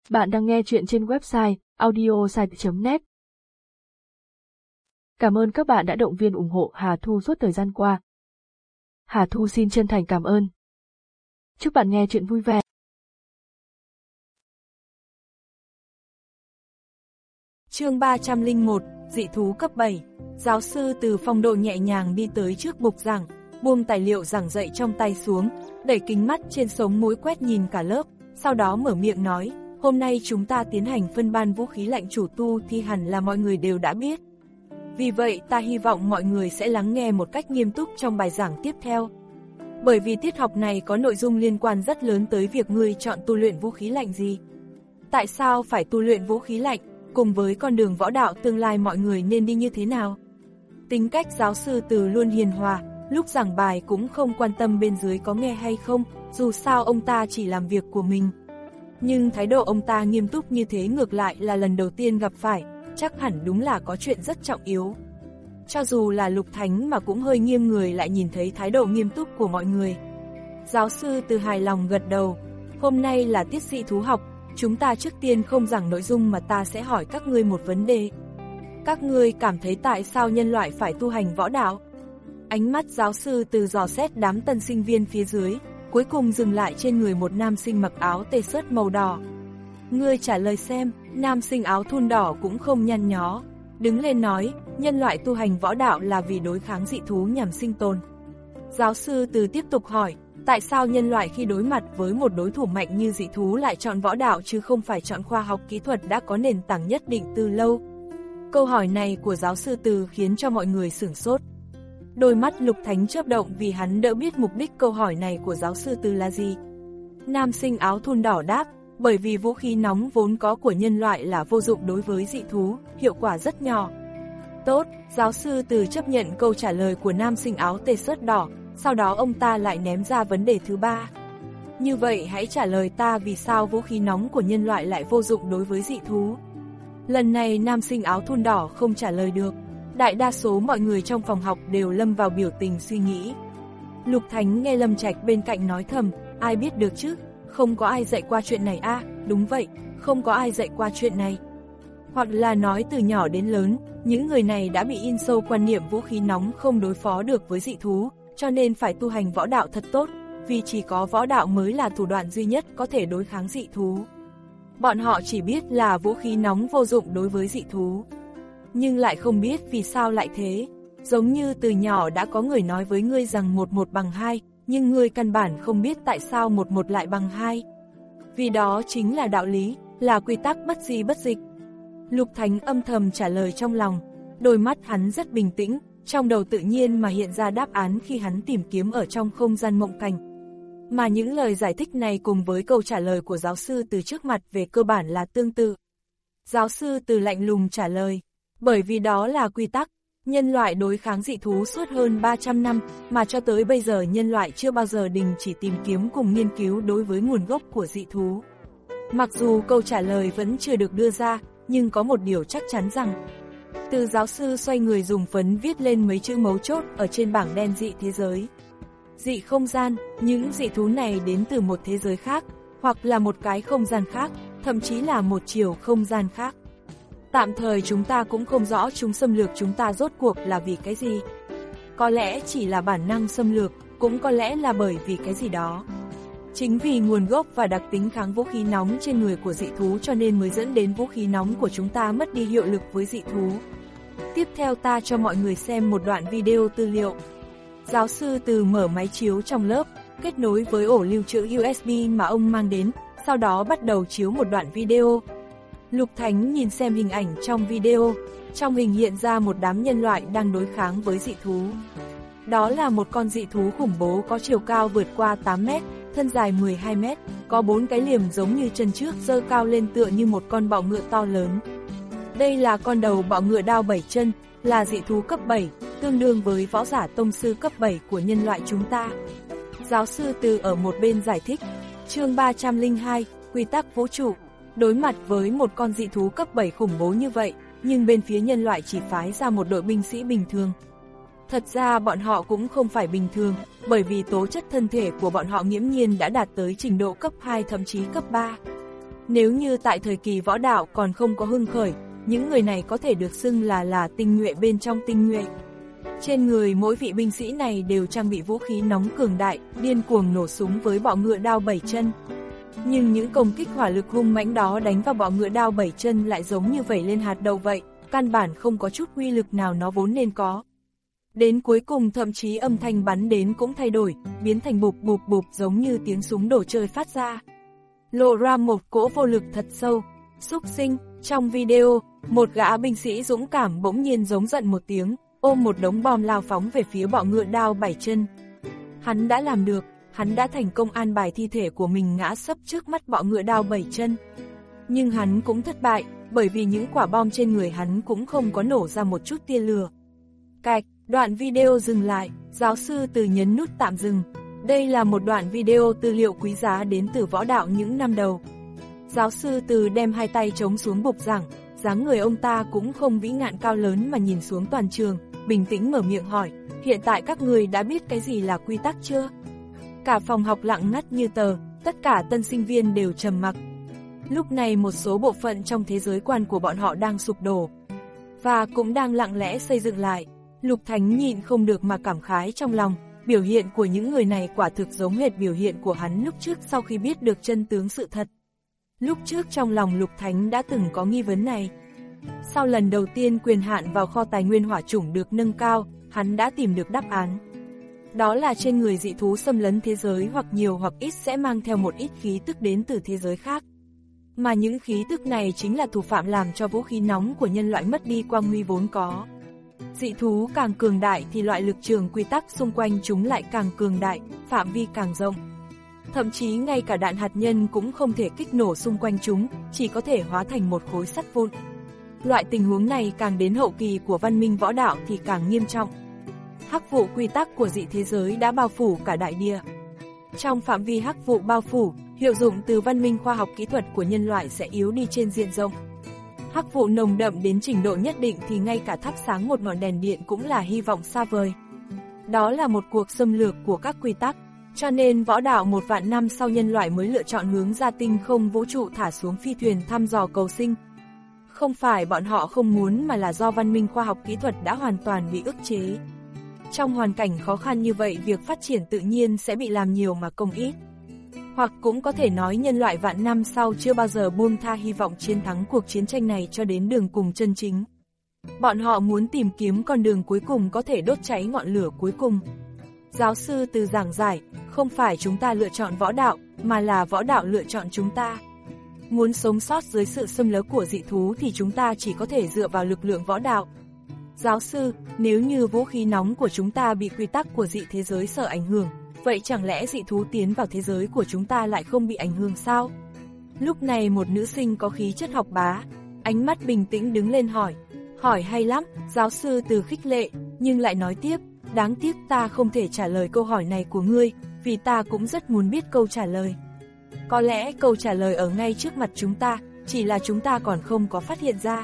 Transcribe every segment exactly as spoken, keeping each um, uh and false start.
Bạn đang nghe chuyện trên website audiosite chấm net. Cảm ơn các bạn đã động viên ủng hộ Hà Thu suốt thời gian qua. Hà Thu xin chân thành cảm ơn. Chúc bạn nghe chuyện vui vẻ. Chương ba trăm lẻ một, dị thú cấp bảy. Giáo sư Từ phong độ nhẹ nhàng đi tới trước bục giảng, buông tài liệu giảng dạy trong tay xuống, đẩy kính mắt trên sống mũi quét nhìn cả lớp, sau đó mở miệng nói, hôm nay chúng ta tiến hành phân ban vũ khí lạnh chủ tu thì hẳn là mọi người đều đã biết. Vì vậy ta hy vọng mọi người sẽ lắng nghe một cách nghiêm túc trong bài giảng tiếp theo. Bởi vì tiết học này có nội dung liên quan rất lớn tới việc ngươi chọn tu luyện vũ khí lạnh gì. Tại sao phải tu luyện vũ khí lạnh, cùng với con đường võ đạo tương lai mọi người nên đi như thế nào. Tính cách giáo sư Từ luôn hiền hòa, lúc giảng bài cũng không quan tâm bên dưới có nghe hay không, dù sao ông ta chỉ làm việc của mình. Nhưng thái độ ông ta nghiêm túc như thế ngược lại là lần đầu tiên gặp phải, chắc hẳn đúng là có chuyện rất trọng yếu. Cho dù là Lục Thánh mà cũng hơi nghiêng người lại nhìn thấy thái độ nghiêm túc của mọi người. Giáo sư Từ hài lòng gật đầu, hôm nay là tiết dị thú học, chúng ta trước tiên không giảng nội dung mà ta sẽ hỏi các ngươi một vấn đề. Các ngươi cảm thấy tại sao nhân loại phải tu hành võ đạo? Ánh mắt giáo sư Từ dò xét đám tân sinh viên phía dưới, cuối cùng dừng lại trên người một nam sinh mặc áo tê sớt màu đỏ. Ngươi trả lời xem, nam sinh áo thun đỏ cũng không nhăn nhó, đứng lên nói, nhân loại tu hành võ đạo là vì đối kháng dị thú nhằm sinh tồn. Giáo sư Từ tiếp tục hỏi, tại sao nhân loại khi đối mặt với một đối thủ mạnh như dị thú lại chọn võ đạo chứ không phải chọn khoa học kỹ thuật đã có nền tảng nhất định từ lâu? Câu hỏi này của giáo sư Từ khiến cho mọi người sửng sốt. Đôi mắt Lục Thánh chớp động vì hắn đỡ biết mục đích câu hỏi này của giáo sư Từ là gì. Nam sinh áo thun đỏ đáp, bởi vì vũ khí nóng vốn có của nhân loại là vô dụng đối với dị thú, hiệu quả rất nhỏ. Tốt, giáo sư Từ chấp nhận câu trả lời của nam sinh áo tê sớt đỏ, sau đó ông ta lại ném ra vấn đề thứ ba. Như vậy hãy trả lời ta vì sao vũ khí nóng của nhân loại lại vô dụng đối với dị thú. Lần này nam sinh áo thun đỏ không trả lời được. Đại đa số mọi người trong phòng học đều lâm vào biểu tình suy nghĩ. Lục Thánh nghe Lâm Trạch bên cạnh nói thầm, ai biết được chứ, không có ai dạy qua chuyện này a à, đúng vậy, không có ai dạy qua chuyện này. Hoặc là nói từ nhỏ đến lớn, những người này đã bị in sâu quan niệm vũ khí nóng không đối phó được với dị thú, cho nên phải tu hành võ đạo thật tốt, vì chỉ có võ đạo mới là thủ đoạn duy nhất có thể đối kháng dị thú. Bọn họ chỉ biết là vũ khí nóng vô dụng đối với dị thú, nhưng lại không biết vì sao lại thế. Giống như từ nhỏ đã có người nói với ngươi rằng một một bằng hai, nhưng ngươi căn bản không biết tại sao một một lại bằng hai. Vì đó chính là đạo lý, là quy tắc bất di bất dịch. Lục Thánh âm thầm trả lời trong lòng, đôi mắt hắn rất bình tĩnh, trong đầu tự nhiên mà hiện ra đáp án khi hắn tìm kiếm ở trong không gian mộng cảnh. Mà những lời giải thích này cùng với câu trả lời của giáo sư Từ trước mặt về cơ bản là tương tự. Giáo sư Từ lạnh lùng trả lời, bởi vì đó là quy tắc, nhân loại đối kháng dị thú suốt hơn ba trăm năm, mà cho tới bây giờ nhân loại chưa bao giờ đình chỉ tìm kiếm cùng nghiên cứu đối với nguồn gốc của dị thú. Mặc dù câu trả lời vẫn chưa được đưa ra, nhưng có một điều chắc chắn rằng, Từ giáo sư xoay người dùng phấn viết lên mấy chữ mấu chốt ở trên bảng đen dị thế giới. Dị không gian, những dị thú này đến từ một thế giới khác, hoặc là một cái không gian khác, thậm chí là một chiều không gian khác. Tạm thời chúng ta cũng không rõ chúng xâm lược chúng ta rốt cuộc là vì cái gì. Có lẽ chỉ là bản năng xâm lược, cũng có lẽ là bởi vì cái gì đó. Chính vì nguồn gốc và đặc tính kháng vũ khí nóng trên người của dị thú cho nên mới dẫn đến vũ khí nóng của chúng ta mất đi hiệu lực với dị thú. Tiếp theo ta cho mọi người xem một đoạn video tư liệu. Giáo sư Từ mở máy chiếu trong lớp, kết nối với ổ lưu trữ u ét bê mà ông mang đến, sau đó bắt đầu chiếu một đoạn video. Lục Thánh nhìn xem hình ảnh trong video, trong hình hiện ra một đám nhân loại đang đối kháng với dị thú. Đó là một con dị thú khủng bố có chiều cao vượt qua tám mét, thân dài mười hai mét, có bốn cái liềm giống như chân trước giơ cao lên tựa như một con bọ ngựa to lớn. Đây là con đầu bọ ngựa đao bảy chân, là dị thú cấp bảy, tương đương với võ giả tông sư cấp bảy của nhân loại chúng ta. Giáo sư Từ ở một bên giải thích, chương ba trăm lẻ hai, quy tắc vũ trụ. Đối mặt với một con dị thú cấp bảy khủng bố như vậy, nhưng bên phía nhân loại chỉ phái ra một đội binh sĩ bình thường. Thật ra bọn họ cũng không phải bình thường, bởi vì tố chất thân thể của bọn họ nghiễm nhiên đã đạt tới trình độ cấp hai thậm chí cấp ba. Nếu như tại thời kỳ võ đạo còn không có hưng khởi, những người này có thể được xưng là là tinh nhuệ bên trong tinh nhuệ. Trên người mỗi vị binh sĩ này đều trang bị vũ khí nóng cường đại, điên cuồng nổ súng với bọ ngựa đao bảy chân. Nhưng những công kích hỏa lực hung mãnh đó đánh vào bọ ngựa đao bảy chân lại giống như vẩy lên hạt đậu vậy, căn bản không có chút uy lực nào nó vốn nên có. Đến cuối cùng thậm chí âm thanh bắn đến cũng thay đổi, biến thành bụp bụp bụp giống như tiếng súng đồ chơi phát ra. Lộ ra một cỗ vô lực thật sâu. Xúc sinh, trong video, một gã binh sĩ dũng cảm bỗng nhiên giống giận một tiếng, ôm một đống bom lao phóng về phía bọ ngựa đao bảy chân. Hắn đã làm được, hắn đã thành công an bài thi thể của mình ngã sấp trước mắt bọ ngựa đao bảy chân. Nhưng hắn cũng thất bại, bởi vì những quả bom trên người hắn cũng không có nổ ra một chút tia lửa. Cạch, đoạn video dừng lại, giáo sư Từ nhấn nút tạm dừng. Đây là một đoạn video tư liệu quý giá đến từ võ đạo những năm đầu. Giáo sư Từ đem hai tay chống xuống bục giảng, dáng người ông ta cũng không vĩ ngạn cao lớn mà nhìn xuống toàn trường, bình tĩnh mở miệng hỏi, hiện tại các người đã biết cái gì là quy tắc chưa? Cả phòng học lặng ngắt như tờ, tất cả tân sinh viên đều trầm mặc. Lúc này một số bộ phận trong thế giới quan của bọn họ đang sụp đổ, và cũng đang lặng lẽ xây dựng lại. Lục Thánh nhịn không được mà cảm khái trong lòng, biểu hiện của những người này quả thực giống hệt biểu hiện của hắn lúc trước sau khi biết được chân tướng sự thật. Lúc trước trong lòng Lục Thánh đã từng có nghi vấn này. Sau lần đầu tiên quyền hạn vào kho tài nguyên hỏa chủng được nâng cao, hắn đã tìm được đáp án. Đó là trên người dị thú xâm lấn thế giới hoặc nhiều hoặc ít sẽ mang theo một ít khí tức đến từ thế giới khác. Mà những khí tức này chính là thủ phạm làm cho vũ khí nóng của nhân loại mất đi quang huy vốn có. Dị thú càng cường đại thì loại lực trường quy tắc xung quanh chúng lại càng cường đại, phạm vi càng rộng. Thậm chí ngay cả đạn hạt nhân cũng không thể kích nổ xung quanh chúng, chỉ có thể hóa thành một khối sắt vụn. Loại tình huống này càng đến hậu kỳ của văn minh võ đạo thì càng nghiêm trọng. Hắc vụ quy tắc của dị thế giới đã bao phủ cả đại địa. Trong phạm vi hắc vụ bao phủ, hiệu dụng từ văn minh khoa học kỹ thuật của nhân loại sẽ yếu đi trên diện rộng. Hắc vụ nồng đậm đến trình độ nhất định thì ngay cả thắp sáng một ngọn đèn điện cũng là hy vọng xa vời. Đó là một cuộc xâm lược của các quy tắc, cho nên võ đạo một vạn năm sau nhân loại mới lựa chọn hướng ra tinh không vũ trụ thả xuống phi thuyền thăm dò cầu sinh. Không phải bọn họ không muốn mà là do văn minh khoa học kỹ thuật đã hoàn toàn bị ức chế. Trong hoàn cảnh khó khăn như vậy việc phát triển tự nhiên sẽ bị làm nhiều mà công ít. Hoặc cũng có thể nói nhân loại vạn năm sau chưa bao giờ buông tha hy vọng chiến thắng cuộc chiến tranh này cho đến đường cùng chân chính. Bọn họ muốn tìm kiếm con đường cuối cùng có thể đốt cháy ngọn lửa cuối cùng. Giáo sư Từ giảng giải, không phải chúng ta lựa chọn võ đạo, mà là võ đạo lựa chọn chúng ta. Muốn sống sót dưới sự xâm lấn của dị thú thì chúng ta chỉ có thể dựa vào lực lượng võ đạo. Giáo sư, nếu như vũ khí nóng của chúng ta bị quy tắc của dị thế giới sợ ảnh hưởng, vậy chẳng lẽ dị thú tiến vào thế giới của chúng ta lại không bị ảnh hưởng sao? Lúc này một nữ sinh có khí chất học bá, ánh mắt bình tĩnh đứng lên hỏi. Hỏi hay lắm, giáo sư Từ khích lệ, nhưng lại nói tiếp, đáng tiếc ta không thể trả lời câu hỏi này của ngươi, vì ta cũng rất muốn biết câu trả lời. Có lẽ câu trả lời ở ngay trước mặt chúng ta, chỉ là chúng ta còn không có phát hiện ra.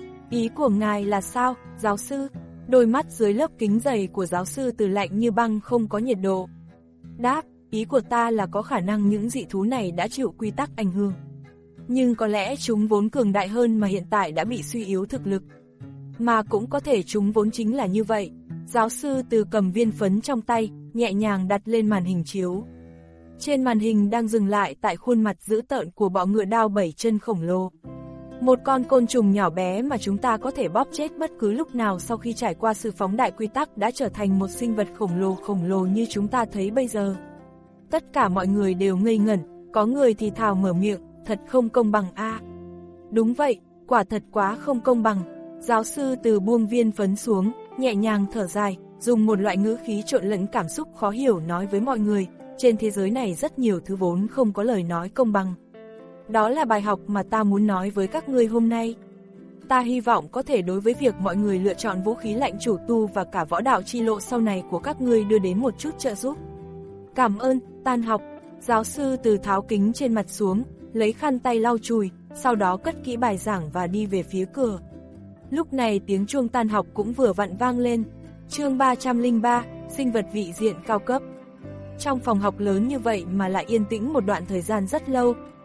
Ý của ngài là sao, giáo sư? Đôi mắt dưới lớp kính dày của giáo sư Từ lạnh như băng không có nhiệt độ. Đáp, ý của ta là có khả năng những dị thú này đã chịu quy tắc ảnh hưởng. Nhưng có lẽ chúng vốn cường đại hơn mà hiện tại đã bị suy yếu thực lực. Mà cũng có thể chúng vốn chính là như vậy. Giáo sư Từ cầm viên phấn trong tay, nhẹ nhàng đặt lên màn hình chiếu. Trên màn hình đang dừng lại tại khuôn mặt dữ tợn của bọ ngựa đao bảy chân khổng lồ. Một con côn trùng nhỏ bé mà chúng ta có thể bóp chết bất cứ lúc nào sau khi trải qua sự phóng đại quy tắc đã trở thành một sinh vật khổng lồ khổng lồ như chúng ta thấy bây giờ. Tất cả mọi người đều ngây ngẩn, có người thì thào mở miệng, thật không công bằng a. À. Đúng vậy, quả thật quá không công bằng. Giáo sư Từ buông viên phấn xuống, nhẹ nhàng thở dài, dùng một loại ngữ khí trộn lẫn cảm xúc khó hiểu nói với mọi người, trên thế giới này rất nhiều thứ vốn không có lời nói công bằng. Đó là bài học mà ta muốn nói với các ngươi hôm nay. Ta hy vọng có thể đối với việc mọi người lựa chọn vũ khí lạnh chủ tu và cả võ đạo chi lộ sau này của các ngươi đưa đến một chút trợ giúp. Cảm ơn, tan học. Giáo sư Từ tháo kính trên mặt xuống, lấy khăn tay lau chùi, sau đó cất kỹ bài giảng và đi về phía cửa. Lúc này tiếng chuông tan học cũng vừa vặn vang lên. Chương ba trăm lẻ ba, sinh vật vị diện cao cấp. Trong phòng học lớn như vậy mà lại yên tĩnh một đoạn thời gian rất lâu.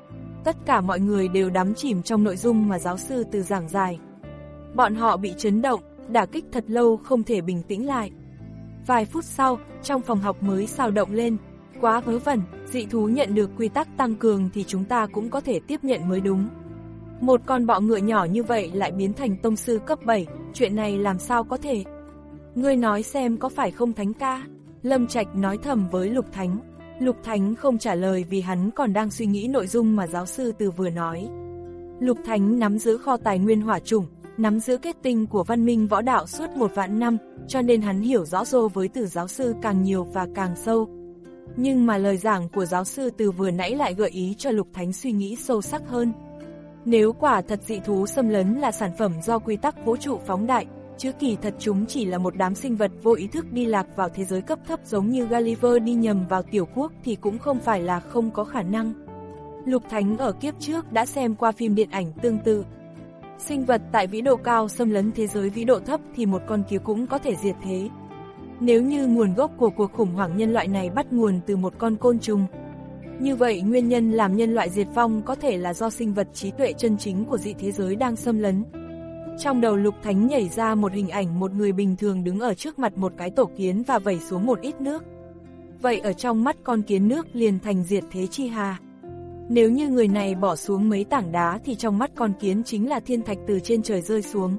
tất cả mọi người đều đắm chìm trong nội dung mà giáo sư Từ giảng giải. Bọn họ bị chấn động, đả kích thật lâu không thể bình tĩnh lại. Vài phút sau, trong phòng học mới xao động lên. Quá vớ vẩn, dị thú nhận được quy tắc tăng cường thì chúng ta cũng có thể tiếp nhận mới đúng. Một con bọ ngựa nhỏ như vậy lại biến thành tông sư cấp bảy, chuyện này làm sao có thể? Ngươi nói xem có phải không Thánh ca? Lâm Trạch nói thầm với Lục Thánh. Lục Thánh không trả lời vì hắn còn đang suy nghĩ nội dung mà giáo sư Từ vừa nói. Lục Thánh nắm giữ kho tài nguyên hỏa chủng, nắm giữ kết tinh của văn minh võ đạo suốt một vạn năm, cho nên hắn hiểu rõ rô với Từ giáo sư càng nhiều và càng sâu. Nhưng mà lời giảng của giáo sư Từ vừa nãy lại gợi ý cho Lục Thánh suy nghĩ sâu sắc hơn. Nếu quả thật dị thú xâm lấn là sản phẩm do quy tắc vũ trụ phóng đại, chứ kỳ thật chúng chỉ là một đám sinh vật vô ý thức đi lạc vào thế giới cấp thấp giống như Gulliver đi nhầm vào tiểu quốc thì cũng không phải là không có khả năng. Lục Thánh ở kiếp trước đã xem qua phim điện ảnh tương tự. Sinh vật tại vĩ độ cao xâm lấn thế giới vĩ độ thấp thì một con kiến cũng có thể diệt thế. Nếu như nguồn gốc của cuộc khủng hoảng nhân loại này bắt nguồn từ một con côn trùng, như vậy nguyên nhân làm nhân loại diệt vong có thể là do sinh vật trí tuệ chân chính của dị thế giới đang xâm lấn. Trong đầu Lục Thánh nhảy ra một hình ảnh một người bình thường đứng ở trước mặt một cái tổ kiến và vẩy xuống một ít nước. Vậy ở trong mắt con kiến nước liền thành diệt thế chi hà. Nếu như người này bỏ xuống mấy tảng đá thì trong mắt con kiến chính là thiên thạch từ trên trời rơi xuống.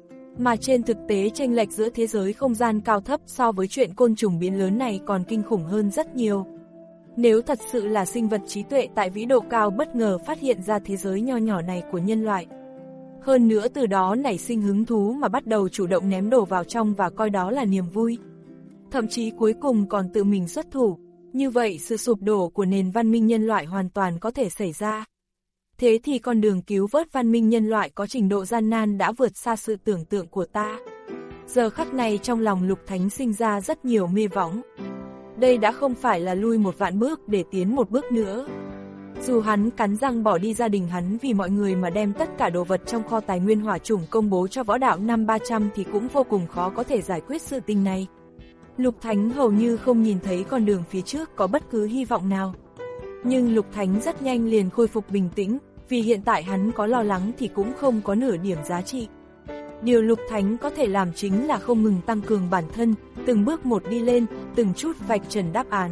Mà trên thực tế chênh lệch giữa thế giới không gian cao thấp so với chuyện côn trùng biến lớn này còn kinh khủng hơn rất nhiều. Nếu thật sự là sinh vật trí tuệ tại vĩ độ cao bất ngờ phát hiện ra thế giới nho nhỏ này của nhân loại, hơn nữa từ đó nảy sinh hứng thú mà bắt đầu chủ động ném đồ vào trong và coi đó là niềm vui, thậm chí cuối cùng còn tự mình xuất thủ, như vậy sự sụp đổ của nền văn minh nhân loại hoàn toàn có thể xảy ra. Thế thì con đường cứu vớt văn minh nhân loại có trình độ gian nan đã vượt xa sự tưởng tượng của ta. Giờ khắc này trong lòng Lục Thánh sinh ra rất nhiều mê võng. Đây đã không phải là lui một vạn bước để tiến một bước nữa. Dù hắn cắn răng bỏ đi gia đình hắn vì mọi người mà đem tất cả đồ vật trong kho tài nguyên hỏa chủng công bố cho võ đạo năm ba trăm thì cũng vô cùng khó có thể giải quyết sự tình này. Lục Thánh hầu như không nhìn thấy con đường phía trước có bất cứ hy vọng nào. Nhưng Lục Thánh rất nhanh liền khôi phục bình tĩnh, vì hiện tại hắn có lo lắng thì cũng không có nửa điểm giá trị. Điều Lục Thánh có thể làm chính là không ngừng tăng cường bản thân, từng bước một đi lên, từng chút vạch trần đáp án.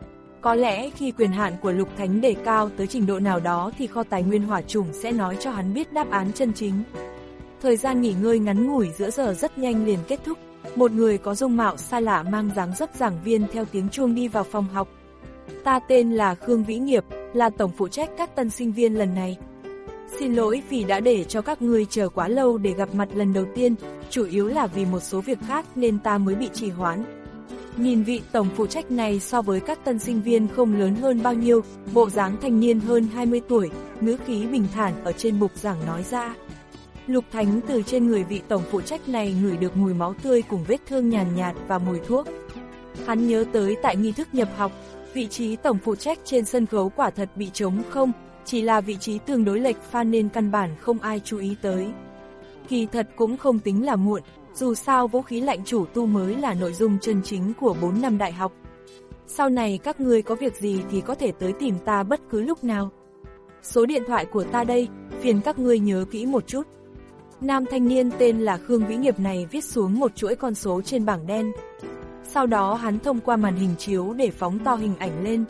Có lẽ khi quyền hạn của Lục Thánh đề cao tới trình độ nào đó thì kho tài nguyên hỏa chủng sẽ nói cho hắn biết đáp án chân chính. Thời gian nghỉ ngơi ngắn ngủi giữa giờ rất nhanh liền kết thúc, một người có dung mạo xa lạ mang dáng dấp giảng viên theo tiếng chuông đi vào phòng học. Ta tên là Khương Vĩ Nghiệp, là tổng phụ trách các tân sinh viên lần này. Xin lỗi vì đã để cho các ngươi chờ quá lâu để gặp mặt lần đầu tiên, chủ yếu là vì một số việc khác nên ta mới bị trì hoãn. Nhìn vị tổng phụ trách này so với các tân sinh viên không lớn hơn bao nhiêu, bộ dáng thanh niên hơn hai mươi tuổi, ngữ khí bình thản ở trên bục giảng nói ra. Lục Thánh từ trên người vị tổng phụ trách này ngửi được mùi máu tươi cùng vết thương nhàn nhạt và mùi thuốc. Hắn nhớ tới tại nghi thức nhập học, vị trí tổng phụ trách trên sân khấu quả thật bị trống không, chỉ là vị trí tương đối lệch pha nên căn bản không ai chú ý tới. Kỳ thật cũng không tính là muộn, dù sao vũ khí lạnh chủ tu mới là nội dung chân chính của bốn năm đại học. Sau này các ngươi có việc gì thì có thể tới tìm ta bất cứ lúc nào. Số điện thoại của ta đây, phiền các ngươi nhớ kỹ một chút. Nam thanh niên tên là Khương Vĩ Nghiệp này viết xuống một chuỗi con số trên bảng đen. Sau đó hắn thông qua màn hình chiếu để phóng to hình ảnh lên.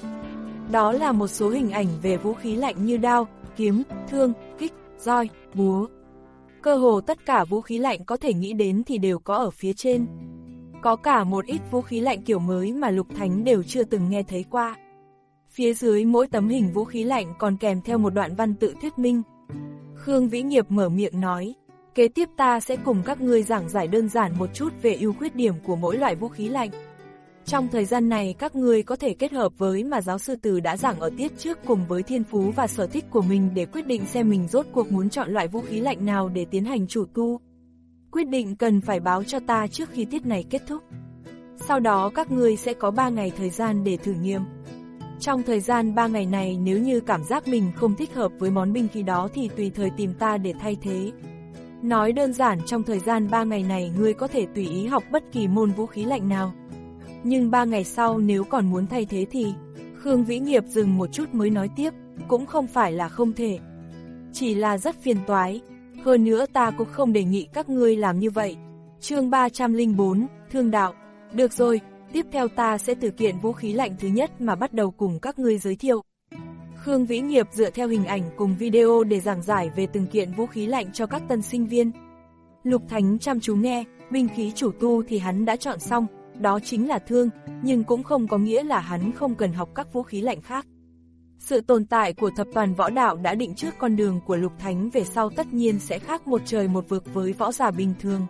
Đó là một số hình ảnh về vũ khí lạnh như đao, kiếm, thương, kích, roi, búa. Cơ hồ tất cả vũ khí lạnh có thể nghĩ đến thì đều có ở phía trên. Có cả một ít vũ khí lạnh kiểu mới mà Lục Thánh đều chưa từng nghe thấy qua. Phía dưới mỗi tấm hình vũ khí lạnh còn kèm theo một đoạn văn tự thuyết minh. Khương Vĩ Nghiệp mở miệng nói, kế tiếp ta sẽ cùng các ngươi giảng giải đơn giản một chút về ưu khuyết điểm của mỗi loại vũ khí lạnh. Trong thời gian này các ngươi có thể kết hợp với mà giáo sư Từ đã giảng ở tiết trước cùng với thiên phú và sở thích của mình để quyết định xem mình rốt cuộc muốn chọn loại vũ khí lạnh nào để tiến hành chủ tu. Quyết định cần phải báo cho ta trước khi tiết này kết thúc. Sau đó các ngươi sẽ có ba ngày thời gian để thử nghiệm. Trong thời gian ba ngày này nếu như cảm giác mình không thích hợp với món binh khí đó thì tùy thời tìm ta để thay thế. Nói đơn giản trong thời gian ba ngày này ngươi có thể tùy ý học bất kỳ môn vũ khí lạnh nào. Nhưng ba ngày sau nếu còn muốn thay thế thì... Khương Vĩ Nghiệp dừng một chút mới nói tiếp, cũng không phải là không thể. Chỉ là rất phiền toái. Hơn nữa ta cũng không đề nghị các ngươi làm như vậy. Chương ba trăm lẻ bốn, Thương đạo. Được rồi, tiếp theo ta sẽ từ kiện vũ khí lạnh thứ nhất mà bắt đầu cùng các ngươi giới thiệu. Khương Vĩ Nghiệp dựa theo hình ảnh cùng video để giảng giải về từng kiện vũ khí lạnh cho các tân sinh viên. Lục Thánh chăm chú nghe, binh khí chủ tu thì hắn đã chọn xong, đó chính là thương, nhưng cũng không có nghĩa là hắn không cần học các vũ khí lạnh khác. Sự tồn tại của thập toàn võ đạo đã định trước con đường của Lục Thánh về sau tất nhiên sẽ khác một trời một vực với võ giả bình thường.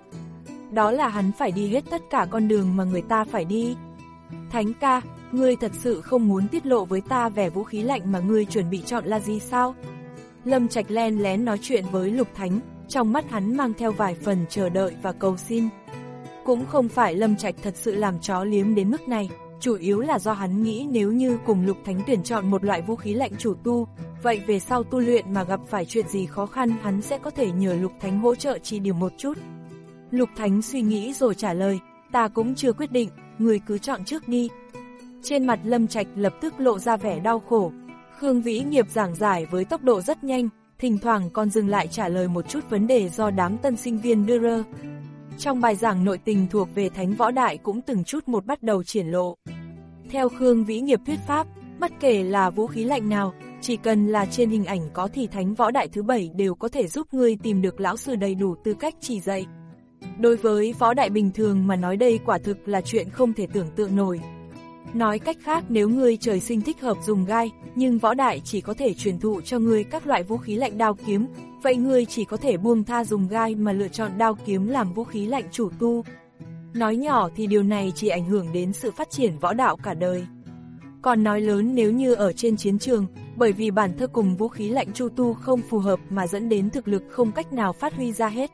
Đó là hắn phải đi hết tất cả con đường mà người ta phải đi. Thánh ca, ngươi thật sự không muốn tiết lộ với ta vẻ vũ khí lạnh mà ngươi chuẩn bị chọn là gì sao? Lâm Trạch len lén nói chuyện với Lục Thánh, trong mắt hắn mang theo vài phần chờ đợi và cầu xin. Cũng không phải Lâm Trạch thật sự làm chó liếm đến mức này, chủ yếu là do hắn nghĩ nếu như cùng Lục Thánh tuyển chọn một loại vũ khí lạnh chủ tu, vậy về sau tu luyện mà gặp phải chuyện gì khó khăn hắn sẽ có thể nhờ Lục Thánh hỗ trợ chỉ điểm một chút. Lục Thánh suy nghĩ rồi trả lời, ta cũng chưa quyết định, người cứ chọn trước đi. Trên mặt Lâm Trạch lập tức lộ ra vẻ đau khổ. Khương Vĩ Nghiệp giảng giải với tốc độ rất nhanh, thỉnh thoảng còn dừng lại trả lời một chút vấn đề do đám tân sinh viên đưa ra. Trong bài giảng nội tình thuộc về Thánh Võ Đại cũng từng chút một bắt đầu triển lộ. Theo Khương Vĩ Nghiệp thuyết pháp, bất kể là vũ khí lạnh nào, chỉ cần là trên hình ảnh có thì Thánh Võ Đại thứ bảy đều có thể giúp ngươi tìm được lão sư đầy đủ tư cách chỉ dạy. Đối với võ đại bình thường mà nói đây quả thực là chuyện không thể tưởng tượng nổi. Nói cách khác nếu ngươi trời sinh thích hợp dùng gai, nhưng võ đại chỉ có thể truyền thụ cho ngươi các loại vũ khí lạnh đao kiếm, vậy ngươi chỉ có thể buông tha dùng gai mà lựa chọn đao kiếm làm vũ khí lạnh chủ tu. Nói nhỏ thì điều này chỉ ảnh hưởng đến sự phát triển võ đạo cả đời. Còn nói lớn nếu như ở trên chiến trường, bởi vì bản thân cùng vũ khí lạnh chủ tu không phù hợp mà dẫn đến thực lực không cách nào phát huy ra hết.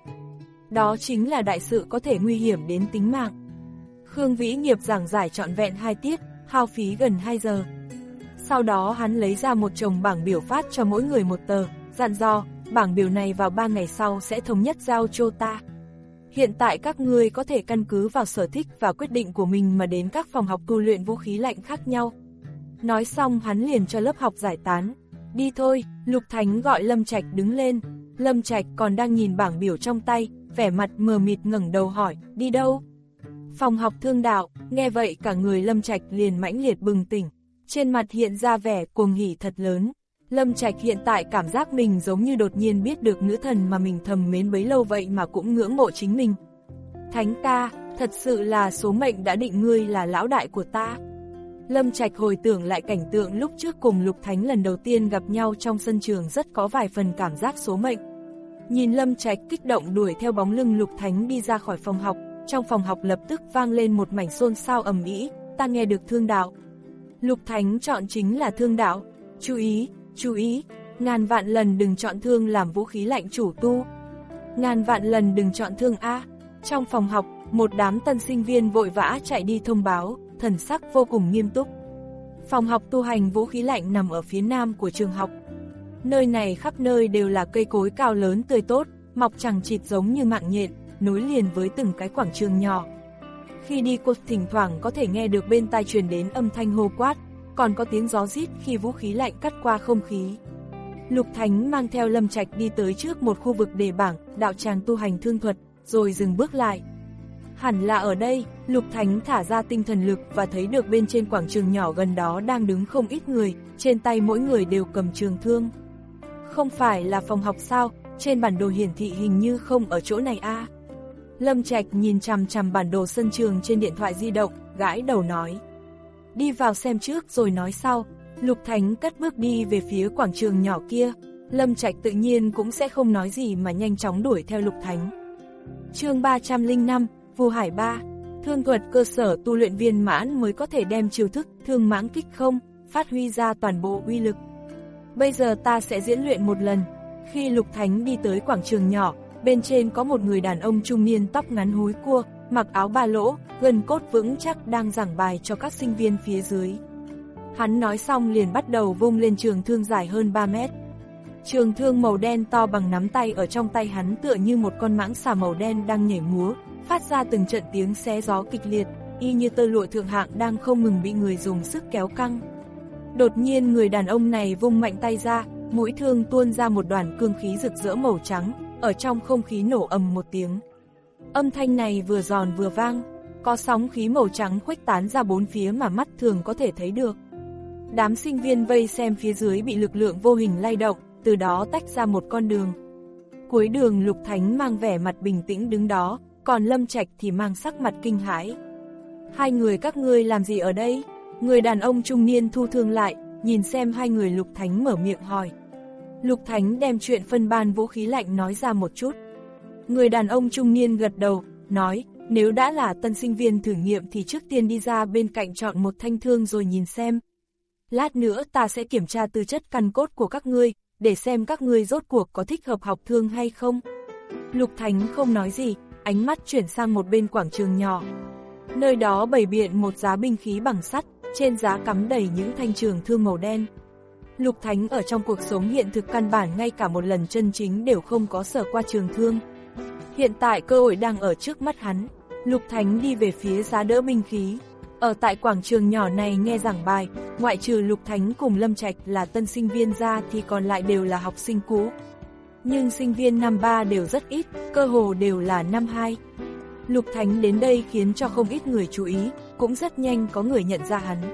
Đó chính là đại sự có thể nguy hiểm đến tính mạng. Khương Vĩ Nghiệp giảng giải trọn vẹn hai tiết, hao phí gần hai giờ. Sau đó hắn lấy ra một chồng bảng biểu phát cho mỗi người một tờ, dặn dò, bảng biểu này vào ba ngày sau sẽ thống nhất giao cho ta. Hiện tại các ngươi có thể căn cứ vào sở thích và quyết định của mình mà đến các phòng học tu luyện vũ khí lạnh khác nhau. Nói xong hắn liền cho lớp học giải tán. Đi thôi, Lục Thánh gọi Lâm Trạch đứng lên. Lâm Trạch còn đang nhìn bảng biểu trong tay, vẻ mặt mờ mịt ngẩng đầu hỏi, đi đâu? Phòng học thương đạo, nghe vậy cả người Lâm Trạch liền mãnh liệt bừng tỉnh, trên mặt hiện ra vẻ cuồng hỉ thật lớn. Lâm Trạch hiện tại cảm giác mình giống như đột nhiên biết được nữ thần mà mình thầm mến bấy lâu vậy mà cũng ngưỡng mộ chính mình. Thánh ca, thật sự là số mệnh đã định ngươi là lão đại của ta. Lâm Trạch hồi tưởng lại cảnh tượng lúc trước cùng Lục Thánh lần đầu tiên gặp nhau trong sân trường rất có vài phần cảm giác số mệnh. Nhìn Lâm Trạch kích động đuổi theo bóng lưng Lục Thánh đi ra khỏi phòng học, trong phòng học lập tức vang lên một mảnh xôn xao ầm ĩ, ta nghe được thương đạo. Lục Thánh chọn chính là thương đạo, chú ý, chú ý, ngàn vạn lần đừng chọn thương làm vũ khí lạnh chủ tu. Ngàn vạn lần đừng chọn thương A. Trong phòng học, một đám tân sinh viên vội vã chạy đi thông báo, thần sắc vô cùng nghiêm túc. Phòng học tu hành vũ khí lạnh nằm ở phía nam của trường học. Nơi này khắp nơi đều là cây cối cao lớn tươi tốt, mọc chằng chịt giống như mạng nhện, nối liền với từng cái quảng trường nhỏ. Khi đi cô thỉnh thoảng có thể nghe được bên tai truyền đến âm thanh hô quát, còn có tiếng gió rít khi vũ khí lạnh cắt qua không khí. Lục Thánh mang theo Lâm Trạch đi tới trước một khu vực đề bảng, đạo tràng tu hành thương thuật, rồi dừng bước lại. Hẳn là ở đây, Lục Thánh thả ra tinh thần lực và thấy được bên trên quảng trường nhỏ gần đó đang đứng không ít người, trên tay mỗi người đều cầm trường thương. Không phải là phòng học sao, trên bản đồ hiển thị hình như không ở chỗ này a. Lâm Trạch nhìn chằm chằm bản đồ sân trường trên điện thoại di động, gãi đầu nói. Đi vào xem trước rồi nói sau. Lục Thánh cất bước đi về phía quảng trường nhỏ kia. Lâm Trạch tự nhiên cũng sẽ không nói gì mà nhanh chóng đuổi theo Lục Thánh. Chương ba trăm lẻ năm, Vu Hải ba. Thương thuật cơ sở tu luyện viên mãn mới có thể đem chiêu thức thương mãng kích không, phát huy ra toàn bộ uy lực. Bây giờ ta sẽ diễn luyện một lần. Khi Lục Thánh đi tới quảng trường nhỏ, bên trên có một người đàn ông trung niên tóc ngắn húi cua, mặc áo ba lỗ, gân cốt vững chắc đang giảng bài cho các sinh viên phía dưới. Hắn nói xong liền bắt đầu vung lên trường thương dài hơn ba mét. Trường thương màu đen to bằng nắm tay ở trong tay hắn tựa như một con mãng xà màu đen đang nhảy múa, phát ra từng trận tiếng xé gió kịch liệt, y như tơ lụa thượng hạng đang không ngừng bị người dùng sức kéo căng. Đột nhiên người đàn ông này vung mạnh tay ra, mũi thương tuôn ra một đoàn cương khí rực rỡ màu trắng, ở trong không khí nổ ầm một tiếng. Âm thanh này vừa giòn vừa vang, có sóng khí màu trắng khuếch tán ra bốn phía mà mắt thường có thể thấy được. Đám sinh viên vây xem phía dưới bị lực lượng vô hình lay động, từ đó tách ra một con đường. Cuối đường Lục Thánh mang vẻ mặt bình tĩnh đứng đó, còn Lâm Trạch thì mang sắc mặt kinh hãi. Hai người các ngươi làm gì ở đây? Người đàn ông trung niên thu thương lại, nhìn xem hai người Lục Thánh mở miệng hỏi. Lục Thánh đem chuyện phân ban vũ khí lạnh nói ra một chút. Người đàn ông trung niên gật đầu, nói, nếu đã là tân sinh viên thử nghiệm thì trước tiên đi ra bên cạnh chọn một thanh thương rồi nhìn xem. Lát nữa ta sẽ kiểm tra tư chất căn cốt của các ngươi, để xem các ngươi rốt cuộc có thích hợp học thương hay không. Lục Thánh không nói gì, ánh mắt chuyển sang một bên quảng trường nhỏ. Nơi đó bày biện một giá binh khí bằng sắt, trên giá cắm đầy những thanh trường thương màu đen. Lục Thánh ở trong cuộc sống hiện thực căn bản ngay cả một lần chân chính đều không có sở qua trường thương. Hiện tại cơ hội đang ở trước mắt hắn, Lục Thánh đi về phía giá đỡ binh khí. Ở tại quảng trường nhỏ này nghe giảng bài, ngoại trừ Lục Thánh cùng Lâm Trạch là tân sinh viên ra thì còn lại đều là học sinh cũ. Nhưng sinh viên năm ba đều rất ít, cơ hồ đều là năm hai. Lục Thánh đến đây khiến cho không ít người chú ý, cũng rất nhanh có người nhận ra hắn.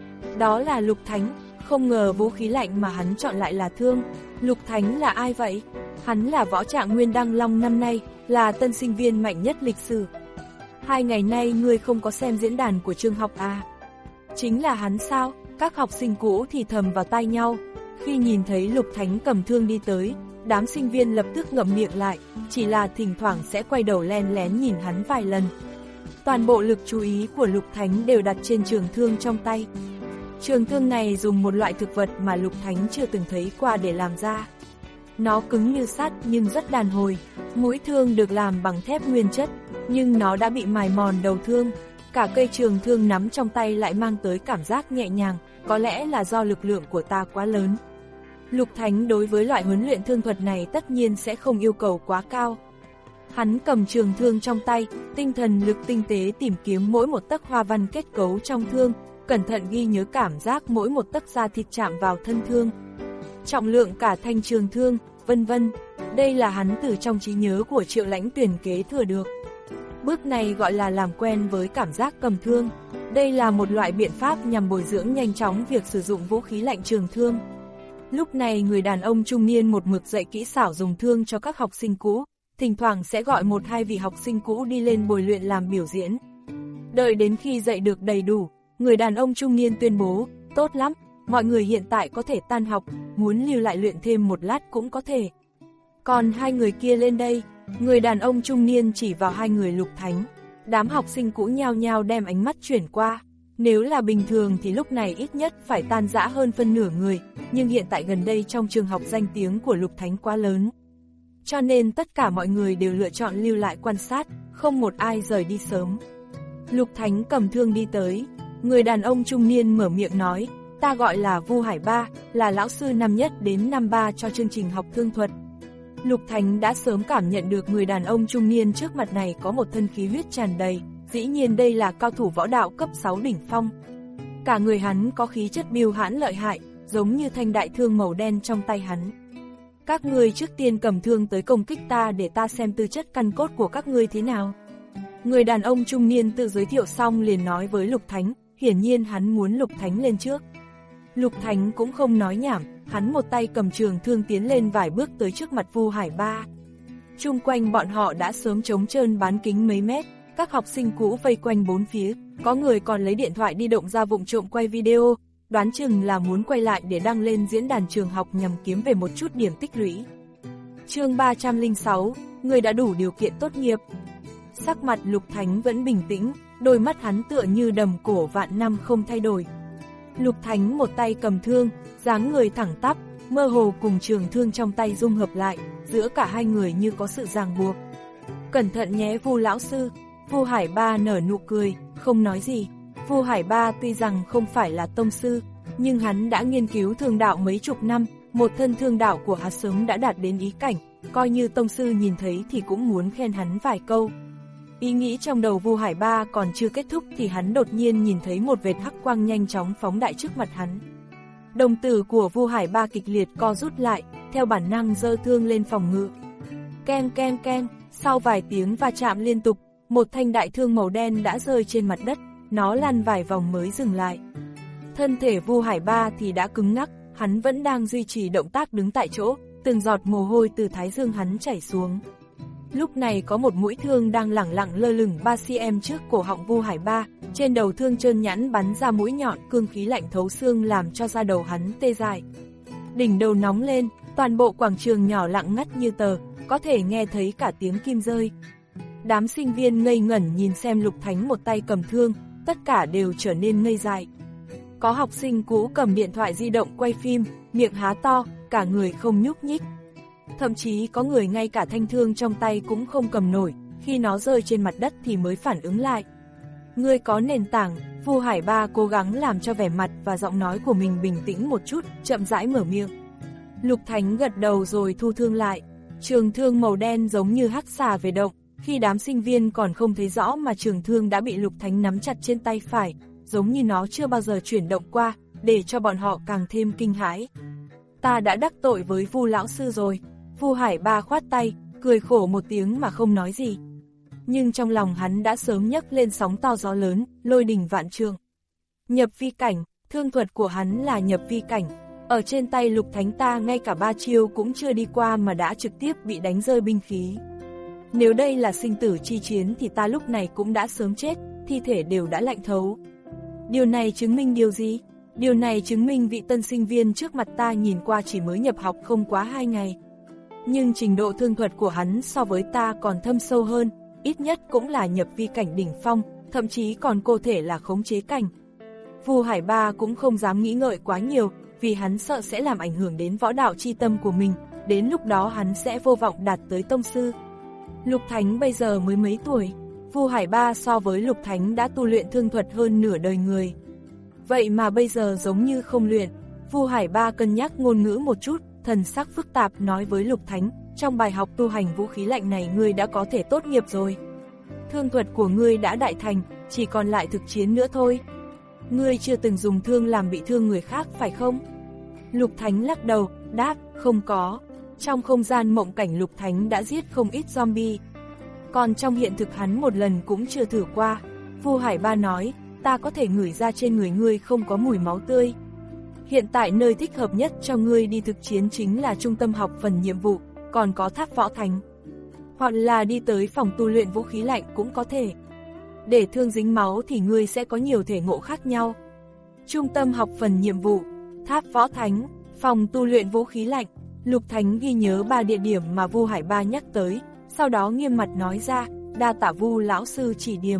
Đó là Lục Thánh, không ngờ vũ khí lạnh mà hắn chọn lại là thương. Lục Thánh là ai vậy? Hắn là võ trạng Nguyên Đăng Long năm nay, là tân sinh viên mạnh nhất lịch sử. Hai ngày nay ngươi không có xem diễn đàn của trường học à? Chính là hắn sao? Các học sinh cũ thì thầm vào tai nhau. Khi nhìn thấy Lục Thánh cầm thương đi tới, đám sinh viên lập tức ngậm miệng lại, chỉ là thỉnh thoảng sẽ quay đầu len lén nhìn hắn vài lần. Toàn bộ lực chú ý của Lục Thánh đều đặt trên trường thương trong tay. Trường thương này dùng một loại thực vật mà Lục Thánh chưa từng thấy qua để làm ra. Nó cứng như sắt nhưng rất đàn hồi, mũi thương được làm bằng thép nguyên chất, nhưng nó đã bị mài mòn đầu thương. Cả cây trường thương nắm trong tay lại mang tới cảm giác nhẹ nhàng, có lẽ là do lực lượng của ta quá lớn. Lục Thánh đối với loại huấn luyện thương thuật này tất nhiên sẽ không yêu cầu quá cao. Hắn cầm trường thương trong tay, tinh thần lực tinh tế tìm kiếm mỗi một tấc hoa văn kết cấu trong thương, cẩn thận ghi nhớ cảm giác mỗi một tấc da thịt chạm vào thân thương, trọng lượng cả thanh trường thương, vân vân. Đây là hắn từ trong trí nhớ của Triệu Lãnh Tuyển kế thừa được. Bước này gọi là làm quen với cảm giác cầm thương. Đây là một loại biện pháp nhằm bồi dưỡng nhanh chóng việc sử dụng vũ khí lạnh trường thương. Lúc này người đàn ông trung niên một mực dạy kỹ xảo dùng thương cho các học sinh cũ, thỉnh thoảng sẽ gọi một hai vị học sinh cũ đi lên bồi luyện làm biểu diễn. Đợi đến khi dạy được đầy đủ, người đàn ông trung niên tuyên bố, tốt lắm, mọi người hiện tại có thể tan học, muốn lưu lại luyện thêm một lát cũng có thể. Còn hai người kia lên đây, người đàn ông trung niên chỉ vào hai người Lục Thánh. Đám học sinh cũ nhao nhao đem ánh mắt chuyển qua. Nếu là bình thường thì lúc này ít nhất phải tan rã hơn phân nửa người, nhưng hiện tại gần đây trong trường học danh tiếng của Lục Thánh quá lớn. Cho nên tất cả mọi người đều lựa chọn lưu lại quan sát, không một ai rời đi sớm. Lục Thánh cầm thương đi tới, người đàn ông trung niên mở miệng nói, ta gọi là Vu Hải Ba, là lão sư năm nhất đến năm ba cho chương trình học thương thuật. Lục Thánh đã sớm cảm nhận được người đàn ông trung niên trước mặt này có một thân khí huyết tràn đầy, dĩ nhiên đây là cao thủ võ đạo cấp sáu đỉnh phong. Cả người hắn có khí chất biêu hãn lợi hại, giống như thanh đại thương màu đen trong tay hắn. Các ngươi trước tiên cầm thương tới công kích ta để ta xem tư chất căn cốt của các ngươi thế nào. Người đàn ông trung niên tự giới thiệu xong liền nói với Lục Thánh, hiển nhiên hắn muốn Lục Thánh lên trước. Lục Thánh cũng không nói nhảm, hắn một tay cầm trường thương tiến lên vài bước tới trước mặt Vu Hải Ba. Chung quanh bọn họ đã sớm trống trơn bán kính mấy mét, các học sinh cũ vây quanh bốn phía, có người còn lấy điện thoại di động ra vụng trộm quay video, đoán chừng là muốn quay lại để đăng lên diễn đàn trường học nhằm kiếm về một chút điểm tích lũy. Chương ba trăm lẻ sáu, người đã đủ điều kiện tốt nghiệp. Sắc mặt Lục Thánh vẫn bình tĩnh, đôi mắt hắn tựa như đầm cổ vạn năm không thay đổi. Lục Thánh một tay cầm thương, dáng người thẳng tắp, mơ hồ cùng trường thương trong tay dung hợp lại, giữa cả hai người như có sự ràng buộc. Cẩn thận nhé Vu lão sư. Vu Hải Ba nở nụ cười, không nói gì. Vu Hải Ba tuy rằng không phải là tông sư, nhưng hắn đã nghiên cứu thương đạo mấy chục năm, một thân thương đạo của hắn sớm đã đạt đến ý cảnh, coi như tông sư nhìn thấy thì cũng muốn khen hắn vài câu. Ý nghĩ trong đầu Vu Hải Ba còn chưa kết thúc thì hắn đột nhiên nhìn thấy một vệt hắc quang nhanh chóng phóng đại trước mặt hắn. Đồng tử của Vu Hải Ba kịch liệt co rút lại, theo bản năng giơ thương lên phòng ngự. Keng keng keng, sau vài tiếng va chạm liên tục, một thanh đại thương màu đen đã rơi trên mặt đất, nó lăn vài vòng mới dừng lại. Thân thể Vu Hải Ba thì đã cứng ngắc, hắn vẫn đang duy trì động tác đứng tại chỗ, từng giọt mồ hôi từ thái dương hắn chảy xuống. Lúc này có một mũi thương đang lẳng lặng lơ lửng ba xăng-ti-mét trước cổ họng Vu Hải Ba, trên đầu thương trơn nhẵn bắn ra mũi nhọn, cương khí lạnh thấu xương làm cho da đầu hắn tê dại. Đỉnh đầu nóng lên, toàn bộ quảng trường nhỏ lặng ngắt như tờ, có thể nghe thấy cả tiếng kim rơi. Đám sinh viên ngây ngẩn nhìn xem Lục Thánh một tay cầm thương, tất cả đều trở nên ngây dại. Có học sinh cũ cầm điện thoại di động quay phim, miệng há to, cả người không nhúc nhích. Thậm chí có người ngay cả thanh thương trong tay cũng không cầm nổi, khi nó rơi trên mặt đất thì mới phản ứng lại. Ngươi có nền tảng, Vu Hải Ba cố gắng làm cho vẻ mặt và giọng nói của mình bình tĩnh một chút, chậm rãi mở miệng. Lục Thánh gật đầu rồi thu thương lại. Trường thương màu đen giống như hắc xà về động, khi đám sinh viên còn không thấy rõ mà trường thương đã bị Lục Thánh nắm chặt trên tay phải, giống như nó chưa bao giờ chuyển động qua, để cho bọn họ càng thêm kinh hãi. Ta đã đắc tội với Vu lão sư rồi. Vu Hải Ba khoát tay, cười khổ một tiếng mà không nói gì. Nhưng trong lòng hắn đã sớm nhấc lên sóng to gió lớn, lôi đình vạn trượng. Nhập vi cảnh, thương thuật của hắn là nhập vi cảnh. Ở trên tay Lục Thánh ta ngay cả ba chiêu cũng chưa đi qua mà đã trực tiếp bị đánh rơi binh khí. Nếu đây là sinh tử chi chiến thì ta lúc này cũng đã sớm chết, thi thể đều đã lạnh thấu. Điều này chứng minh điều gì? Điều này chứng minh vị tân sinh viên trước mặt ta nhìn qua chỉ mới nhập học không quá hai ngày. Nhưng trình độ thương thuật của hắn so với ta còn thâm sâu hơn, ít nhất cũng là nhập vi cảnh đỉnh phong, thậm chí còn cụ thể là khống chế cảnh. Vu Hải Ba cũng không dám nghĩ ngợi quá nhiều, vì hắn sợ sẽ làm ảnh hưởng đến võ đạo chi tâm của mình, đến lúc đó hắn sẽ vô vọng đạt tới tông sư. Lục Thánh bây giờ mới mấy tuổi, Vu Hải Ba so với Lục Thánh đã tu luyện thương thuật hơn nửa đời người. Vậy mà bây giờ giống như không luyện. Vu Hải Ba cân nhắc ngôn ngữ một chút, thần sắc phức tạp nói với Lục Thánh, trong bài học tu hành vũ khí lạnh này ngươi đã có thể tốt nghiệp rồi. Thương thuật của ngươi đã đại thành, chỉ còn lại thực chiến nữa thôi. Ngươi chưa từng dùng thương làm bị thương người khác phải không? Lục Thánh lắc đầu, đáp, không có. Trong không gian mộng cảnh Lục Thánh đã giết không ít zombie. Còn trong hiện thực hắn một lần cũng chưa thử qua. Vu Hải Ba nói, ta có thể ngửi ra trên người ngươi không có mùi máu tươi. Hiện tại nơi thích hợp nhất cho ngươi đi thực chiến chính là trung tâm học phần nhiệm vụ, còn có tháp võ thánh. Hoặc là đi tới phòng tu luyện vũ khí lạnh cũng có thể. Để thương dính máu thì ngươi sẽ có nhiều thể ngộ khác nhau. Trung tâm học phần nhiệm vụ, tháp võ thánh, phòng tu luyện vũ khí lạnh. Lục Thánh ghi nhớ ba địa điểm mà Vu Hải Ba nhắc tới, sau đó nghiêm mặt nói ra, đa tạ Vu lão sư chỉ điểm.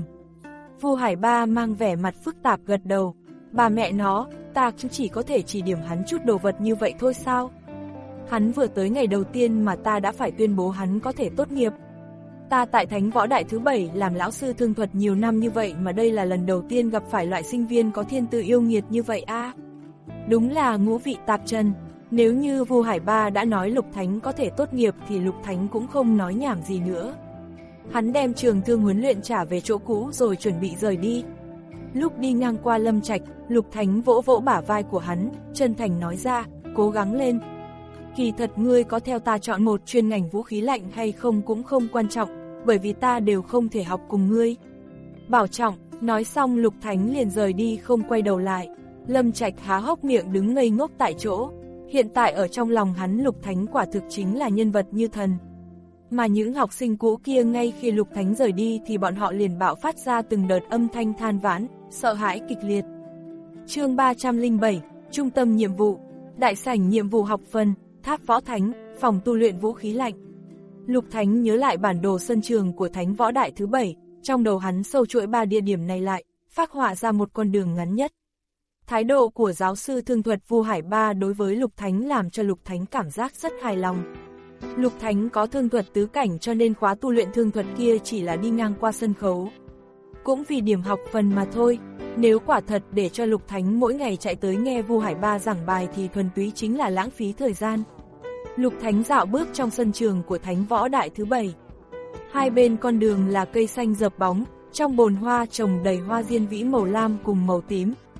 Vu Hải Ba mang vẻ mặt phức tạp gật đầu, bà mẹ nó, ta cũng chỉ có thể chỉ điểm hắn chút đồ vật như vậy thôi sao? Hắn vừa tới ngày đầu tiên mà ta đã phải tuyên bố hắn có thể tốt nghiệp. Ta tại Thánh Võ Đại thứ bảy làm lão sư thương thuật nhiều năm như vậy mà đây là lần đầu tiên gặp phải loại sinh viên có thiên tư yêu nghiệt như vậy a. À? Đúng là ngũ vị tạp trần. Nếu như Vu Hải Ba đã nói Lục Thánh có thể tốt nghiệp thì Lục Thánh cũng không nói nhảm gì nữa. Hắn đem trường thương huấn luyện trả về chỗ cũ rồi chuẩn bị rời đi. Lúc đi ngang qua Lâm Trạch, Lục Thánh vỗ vỗ bả vai của hắn, chân thành nói ra, cố gắng lên. Kỳ thật ngươi có theo ta chọn một chuyên ngành vũ khí lạnh hay không cũng không quan trọng, bởi vì ta đều không thể học cùng ngươi. Bảo trọng, nói xong Lục Thánh liền rời đi không quay đầu lại. Lâm Trạch há hốc miệng đứng ngây ngốc tại chỗ. Hiện tại ở trong lòng hắn Lục Thánh quả thực chính là nhân vật như thần. Mà những học sinh cũ kia ngay khi Lục Thánh rời đi thì bọn họ liền bạo phát ra từng đợt âm thanh than vãn, sợ hãi kịch liệt. Chương ba trăm lẻ bảy, Trung tâm nhiệm vụ, đại sảnh nhiệm vụ học phần, tháp võ thánh, phòng tu luyện vũ khí lạnh. Lục Thánh nhớ lại bản đồ sân trường của Thánh Võ Đại thứ bảy, trong đầu hắn sâu chuỗi ba địa điểm này lại, phác họa ra một con đường ngắn nhất. Thái độ của giáo sư thương thuật Vu Hải Ba đối với Lục Thánh làm cho Lục Thánh cảm giác rất hài lòng. Lục Thánh có thương thuật tứ cảnh cho nên khóa tu luyện thương thuật kia chỉ là đi ngang qua sân khấu. Cũng vì điểm học phần mà thôi, nếu quả thật để cho Lục Thánh mỗi ngày chạy tới nghe Vu Hải Ba giảng bài thì thuần túy chính là lãng phí thời gian. Lục Thánh dạo bước trong sân trường của Thánh Võ Đại thứ bảy. Hai bên con đường là cây xanh rợp bóng, trong bồn hoa trồng đầy hoa diên vĩ màu lam cùng màu tím,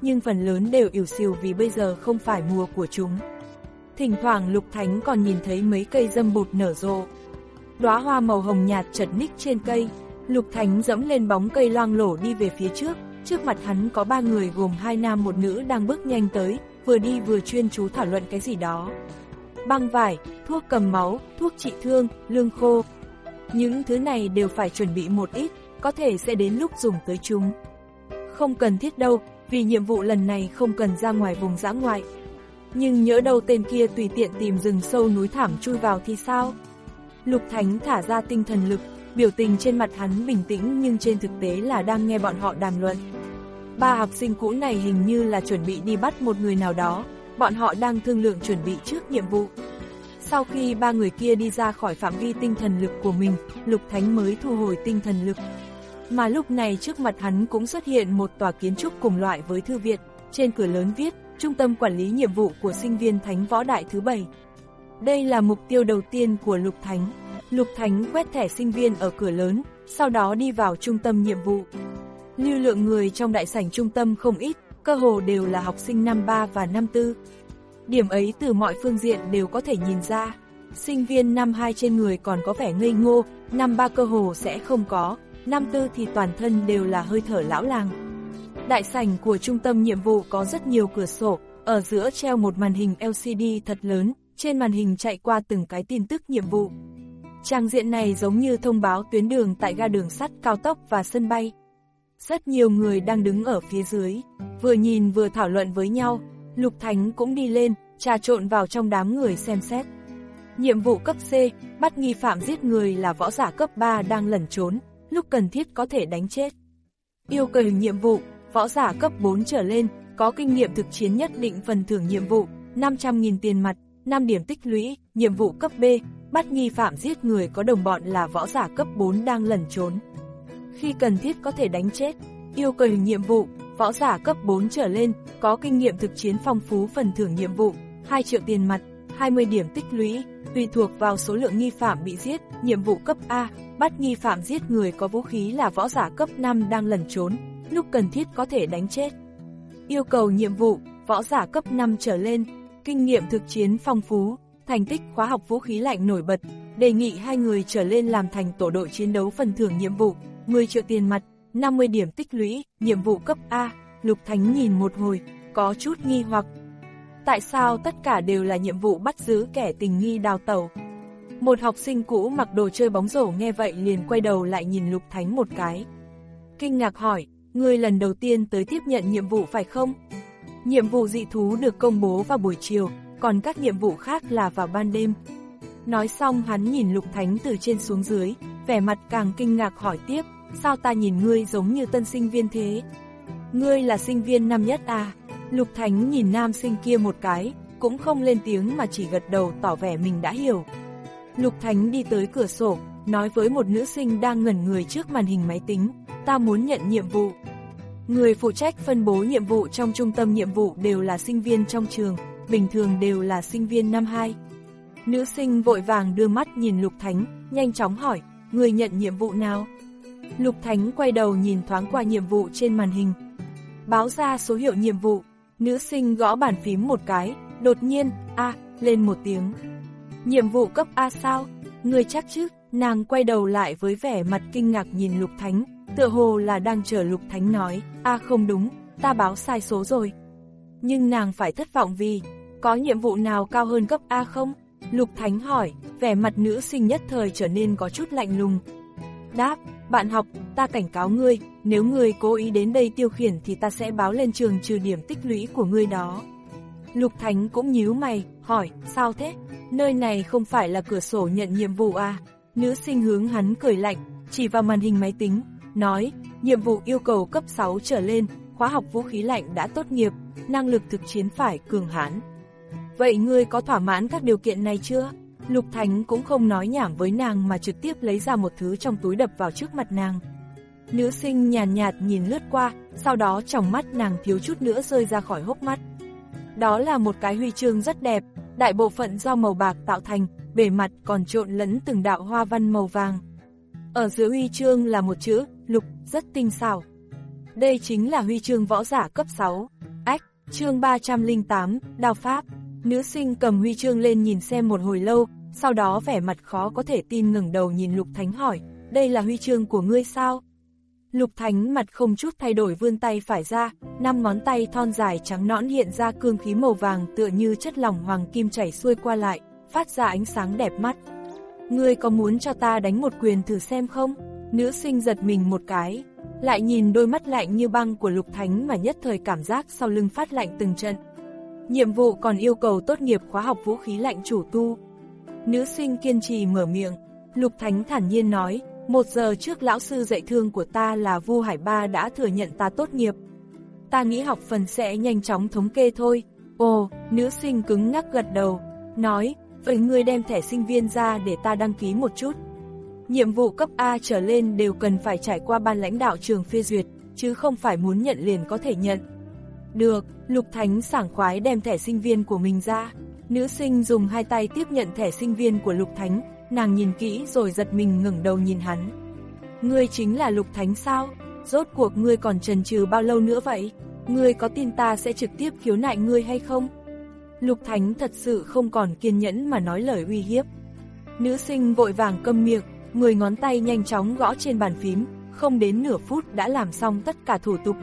nhưng phần lớn đều ỉu xìu vì bây giờ không phải mùa của chúng. Thỉnh thoảng Lục Thánh còn nhìn thấy mấy cây dâm bụt nở rộ. Đóa hoa màu hồng nhạt chật ních trên cây, Lục Thánh dẫm lên bóng cây loang lổ đi về phía trước, trước mặt hắn có ba người gồm hai nam một nữ đang bước nhanh tới, vừa đi vừa chuyên chú thảo luận cái gì đó. Băng vải, thuốc cầm máu, thuốc trị thương, lương khô. Những thứ này đều phải chuẩn bị một ít, có thể sẽ đến lúc dùng tới chúng. Không cần thiết đâu, vì nhiệm vụ lần này không cần ra ngoài vùng dã ngoại. Nhưng nhỡ đâu tên kia tùy tiện tìm rừng sâu núi thảm chui vào thì sao? Lục Thánh thả ra tinh thần lực, biểu tình trên mặt hắn bình tĩnh nhưng trên thực tế là đang nghe bọn họ đàm luận. Ba học sinh cũ này hình như là chuẩn bị đi bắt một người nào đó, bọn họ đang thương lượng chuẩn bị trước nhiệm vụ. Sau khi ba người kia đi ra khỏi phạm vi tinh thần lực của mình, Lục Thánh mới thu hồi tinh thần lực. Mà lúc này trước mặt hắn cũng xuất hiện một tòa kiến trúc cùng loại với thư viện, trên cửa lớn viết, Trung tâm quản lý nhiệm vụ của sinh viên Thánh Võ Đại thứ bảy. Đây là mục tiêu đầu tiên của Lục Thánh. Lục Thánh quét thẻ sinh viên ở cửa lớn, sau đó đi vào trung tâm nhiệm vụ. Lưu lượng người trong đại sảnh trung tâm không ít, cơ hồ đều là học sinh năm ba và năm tư. Điểm ấy từ mọi phương diện đều có thể nhìn ra. Sinh viên năm hai trên người còn có vẻ ngây ngô, năm ba cơ hồ sẽ không có, năm tư thì toàn thân đều là hơi thở lão làng. Đại sảnh của trung tâm nhiệm vụ có rất nhiều cửa sổ, ở giữa treo một màn hình L C D thật lớn, trên màn hình chạy qua từng cái tin tức nhiệm vụ. Trang diện này giống như thông báo tuyến đường tại ga đường sắt, cao tốc và sân bay. Rất nhiều người đang đứng ở phía dưới, vừa nhìn vừa thảo luận với nhau. Lục Thánh cũng đi lên, trà trộn vào trong đám người xem xét. Nhiệm vụ cấp C, bắt nghi phạm giết người là võ giả cấp ba đang lẩn trốn, lúc cần thiết có thể đánh chết. Yêu cầu nhiệm vụ, võ giả cấp bốn trở lên, có kinh nghiệm thực chiến nhất định phần thưởng nhiệm vụ, năm trăm nghìn tiền mặt, năm điểm tích lũy. Nhiệm vụ cấp B, bắt nghi phạm giết người có đồng bọn là võ giả cấp bốn đang lẩn trốn. Khi cần thiết có thể đánh chết. Yêu cầu nhiệm vụ, võ giả cấp bốn trở lên, có kinh nghiệm thực chiến phong phú phần thưởng nhiệm vụ, hai triệu tiền mặt, hai mươi điểm tích lũy, tùy thuộc vào số lượng nghi phạm bị giết. Nhiệm vụ cấp A, bắt nghi phạm giết người có vũ khí là võ giả cấp năm đang lẩn trốn, lúc cần thiết có thể đánh chết. Yêu cầu nhiệm vụ, võ giả cấp năm trở lên, kinh nghiệm thực chiến phong phú, thành tích khóa học vũ khí lạnh nổi bật, đề nghị hai người trở lên làm thành tổ đội chiến đấu phần thưởng nhiệm vụ, mười triệu tiền mặt, năm mươi điểm tích lũy. Nhiệm vụ cấp A, Lục Thánh nhìn một hồi, có chút nghi hoặc. Tại sao tất cả đều là nhiệm vụ bắt giữ kẻ tình nghi đào tẩu? Một học sinh cũ mặc đồ chơi bóng rổ nghe vậy liền quay đầu lại nhìn Lục Thánh một cái. Kinh ngạc hỏi, ngươi lần đầu tiên tới tiếp nhận nhiệm vụ phải không? Nhiệm vụ dị thú được công bố vào buổi chiều, còn các nhiệm vụ khác là vào ban đêm. Nói xong hắn nhìn Lục Thánh từ trên xuống dưới, vẻ mặt càng kinh ngạc hỏi tiếp, sao ta nhìn ngươi giống như tân sinh viên thế? Ngươi là sinh viên năm nhất à? Lục Thánh nhìn nam sinh kia một cái, cũng không lên tiếng mà chỉ gật đầu tỏ vẻ mình đã hiểu. Lục Thánh đi tới cửa sổ, nói với một nữ sinh đang ngẩn người trước màn hình máy tính, ta muốn nhận nhiệm vụ. Người phụ trách phân bố nhiệm vụ trong trung tâm nhiệm vụ đều là sinh viên trong trường, bình thường đều là sinh viên năm hai. Nữ sinh vội vàng đưa mắt nhìn Lục Thánh, nhanh chóng hỏi, người nhận nhiệm vụ nào? Lục Thánh quay đầu nhìn thoáng qua nhiệm vụ trên màn hình. Báo ra số hiệu nhiệm vụ, nữ sinh gõ bàn phím một cái, đột nhiên, A, lên một tiếng. Nhiệm vụ cấp A sao? Người chắc chứ? Nàng quay đầu lại với vẻ mặt kinh ngạc nhìn Lục Thánh, tựa hồ là đang chờ Lục Thánh nói, A không đúng, ta báo sai số rồi. Nhưng nàng phải thất vọng vì, có nhiệm vụ nào cao hơn cấp A không? Lục Thánh hỏi, vẻ mặt nữ sinh nhất thời trở nên có chút lạnh lùng. Đáp, bạn học, ta cảnh cáo ngươi, nếu ngươi cố ý đến đây tiêu khiển thì ta sẽ báo lên trường trừ điểm tích lũy của ngươi đó. Lục Thánh cũng nhíu mày, hỏi, sao thế? Nơi này không phải là cửa sổ nhận nhiệm vụ à? Nữ sinh hướng hắn cười lạnh, chỉ vào màn hình máy tính, nói, nhiệm vụ yêu cầu cấp sáu trở lên, khóa học vũ khí lạnh đã tốt nghiệp, năng lực thực chiến phải cường hãn. Vậy ngươi có thỏa mãn các điều kiện này chưa? Lục Thánh cũng không nói nhảm với nàng mà trực tiếp lấy ra một thứ trong túi đập vào trước mặt nàng. Nữ sinh nhàn nhạt, nhạt nhìn lướt qua, sau đó tròng mắt nàng thiếu chút nữa rơi ra khỏi hốc mắt. Đó là một cái huy chương rất đẹp, đại bộ phận do màu bạc tạo thành, bề mặt còn trộn lẫn từng đạo hoa văn màu vàng. Ở giữa huy chương là một chữ, Lục, rất tinh xảo. Đây chính là huy chương võ giả cấp sáu. Chương ba trăm lẻ tám, Đao Pháp. Nữ sinh cầm huy chương lên nhìn xem một hồi lâu, sau đó vẻ mặt khó có thể tin ngẩng đầu nhìn Lục Thánh hỏi, đây là huy chương của ngươi sao? Lục Thánh mặt không chút thay đổi vươn tay phải ra, năm ngón tay thon dài trắng nõn hiện ra cương khí màu vàng tựa như chất lỏng hoàng kim chảy xuôi qua lại, phát ra ánh sáng đẹp mắt. Ngươi có muốn cho ta đánh một quyền thử xem không? Nữ sinh giật mình một cái, lại nhìn đôi mắt lạnh như băng của Lục Thánh mà nhất thời cảm giác sau lưng phát lạnh từng trận. Nhiệm vụ còn yêu cầu tốt nghiệp khóa học vũ khí lạnh chủ tu. Nữ sinh kiên trì mở miệng, Lục Thánh thản nhiên nói, một giờ trước lão sư dạy thương của ta là Vu Hải Ba đã thừa nhận ta tốt nghiệp. Ta nghĩ học phần sẽ nhanh chóng thống kê thôi. Ồ, nữ sinh cứng ngắc gật đầu, nói, vậy ngươi đem thẻ sinh viên ra để ta đăng ký một chút. Nhiệm vụ cấp A trở lên đều cần phải trải qua ban lãnh đạo trường phê duyệt, chứ không phải muốn nhận liền có thể nhận. Được, Lục Thánh sảng khoái đem thẻ sinh viên của mình ra. Nữ sinh dùng hai tay tiếp nhận thẻ sinh viên của Lục Thánh, nàng nhìn kỹ rồi giật mình ngẩng đầu nhìn hắn. Ngươi chính là Lục Thánh sao? Rốt cuộc ngươi còn chần chừ bao lâu nữa vậy? Ngươi có tin ta sẽ trực tiếp khiếu nại ngươi hay không? Lục Thánh thật sự không còn kiên nhẫn mà nói lời uy hiếp. Nữ sinh vội vàng câm miệng, mười ngón tay nhanh chóng gõ trên bàn phím, không đến nửa phút đã làm xong tất cả thủ tục.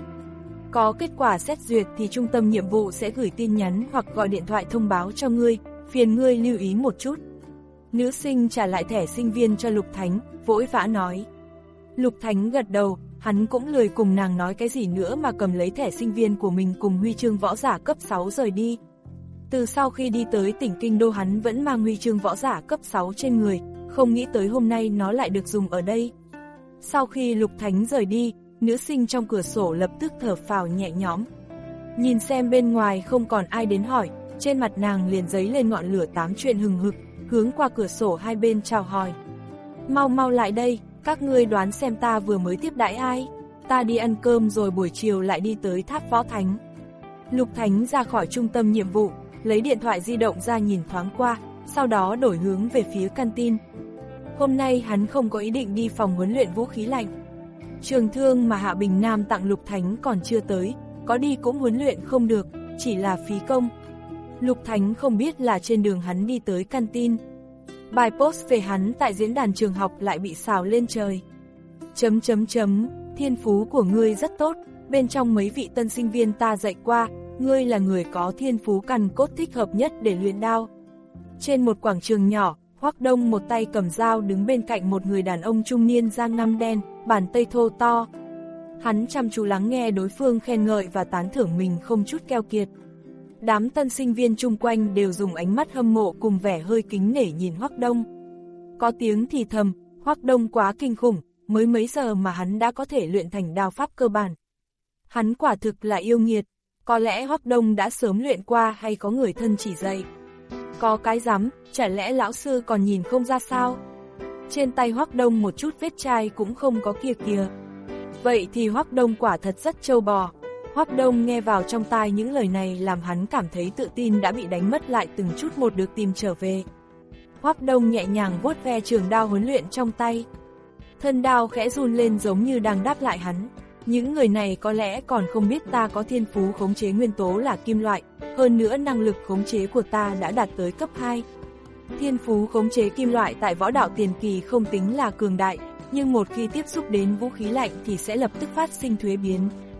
Có kết quả xét duyệt thì trung tâm nhiệm vụ sẽ gửi tin nhắn hoặc gọi điện thoại thông báo cho ngươi, phiền ngươi lưu ý một chút. Nữ sinh trả lại thẻ sinh viên cho Lục Thánh, vội vã nói. Lục Thánh gật đầu, hắn cũng lười cùng nàng nói cái gì nữa mà cầm lấy thẻ sinh viên của mình cùng huy chương võ giả cấp sáu rời đi. Từ sau khi đi tới tỉnh Kinh Đô hắn vẫn mang huy chương võ giả cấp sáu trên người, không nghĩ tới hôm nay nó lại được dùng ở đây. Sau khi Lục Thánh rời đi, nữ sinh trong cửa sổ lập tức thở phào nhẹ nhõm. Nhìn xem bên ngoài không còn ai đến hỏi, trên mặt nàng liền dấy lên ngọn lửa tám chuyện hừng hực, hướng qua cửa sổ hai bên chào hỏi. Mau mau lại đây, các ngươi đoán xem ta vừa mới tiếp đãi ai? Ta đi ăn cơm rồi buổi chiều lại đi tới Tháp Võ Thánh. Lục Thánh ra khỏi trung tâm nhiệm vụ, lấy điện thoại di động ra nhìn thoáng qua, sau đó đổi hướng về phía canteen. Hôm nay hắn không có ý định đi phòng huấn luyện vũ khí lạnh. Trường thương mà Hạ Bình Nam tặng Lục Thánh còn chưa tới, có đi cũng huấn luyện không được, chỉ là phí công. Lục Thánh không biết là trên đường hắn đi tới canteen. Bài post về hắn tại diễn đàn trường học lại bị xào lên trời. Chấm chấm chấm, thiên phú của ngươi rất tốt, bên trong mấy vị tân sinh viên ta dạy qua, ngươi là người có thiên phú cằn cốt thích hợp nhất để luyện đao. Trên một quảng trường nhỏ, Hoắc Đông một tay cầm dao đứng bên cạnh một người đàn ông trung niên da ngăm đen, bàn tay thô to. Hắn chăm chú lắng nghe đối phương khen ngợi và tán thưởng mình không chút keo kiệt. Đám tân sinh viên chung quanh đều dùng ánh mắt hâm mộ cùng vẻ hơi kính nể nhìn Hoắc Đông. Có tiếng thì thầm, Hoắc Đông quá kinh khủng, mới mấy giờ mà hắn đã có thể luyện thành đao pháp cơ bản. Hắn quả thực là yêu nghiệt, có lẽ Hoắc Đông đã sớm luyện qua hay có người thân chỉ dạy. Có cái rắm, chả lẽ lão sư còn nhìn không ra sao? Trên tay Hoắc Đông một chút vết chai cũng không có kia kìa. Vậy thì Hoắc Đông quả thật rất trâu bò. Hoắc Đông nghe vào trong tai những lời này làm hắn cảm thấy tự tin đã bị đánh mất lại từng chút một được tìm trở về. Hoắc Đông nhẹ nhàng vuốt ve trường đao huấn luyện trong tay. Thân đao khẽ run lên giống như đang đáp lại hắn. Những người này có lẽ còn không biết ta có thiên phú khống chế nguyên tố là kim loại, hơn nữa năng lực khống chế của ta đã đạt tới cấp hai. Thiên phú khống chế kim loại tại võ đạo tiền kỳ không tính là cường đại, nhưng một khi tiếp xúc đến vũ khí lạnh thì sẽ lập tức phát sinh thuế biến.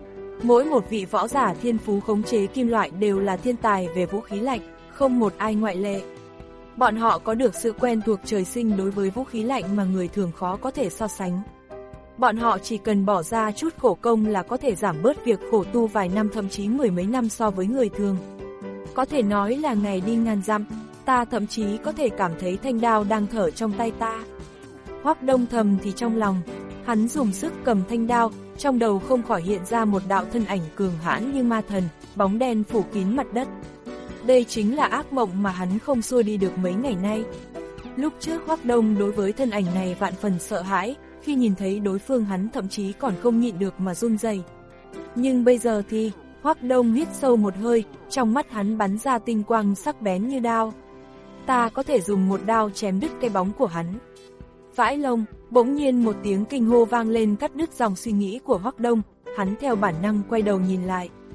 Mỗi một vị võ giả thiên phú khống chế kim loại đều là thiên tài về vũ khí lạnh, không một ai ngoại lệ. Bọn họ có được sự quen thuộc trời sinh đối với vũ khí lạnh mà người thường khó có thể so sánh. Bọn họ chỉ cần bỏ ra chút khổ công là có thể giảm bớt việc khổ tu vài năm thậm chí mười mấy năm so với người thường. Có thể nói là ngày đi ngàn dặm, ta thậm chí có thể cảm thấy thanh đao đang thở trong tay ta. Hoắc Đông thầm thì trong lòng, hắn dùng sức cầm thanh đao, trong đầu không khỏi hiện ra một đạo thân ảnh cường hãn như ma thần, bóng đen phủ kín mặt đất. Đây chính là ác mộng mà hắn không xua đi được mấy ngày nay. Lúc trước Hoắc Đông đối với thân ảnh này vạn phần sợ hãi, khi nhìn thấy đối phương hắn thậm chí còn không nhịn được mà run rẩy. Nhưng bây giờ thì, Hoắc Đông hít sâu một hơi, trong mắt hắn bắn ra tinh quang sắc bén như đao. Ta có thể dùng một đao chém đứt cái bóng của hắn. Vãi lông, bỗng nhiên một tiếng kinh hô vang lên cắt đứt dòng suy nghĩ của Hoắc Đông, hắn theo bản năng quay đầu nhìn lại.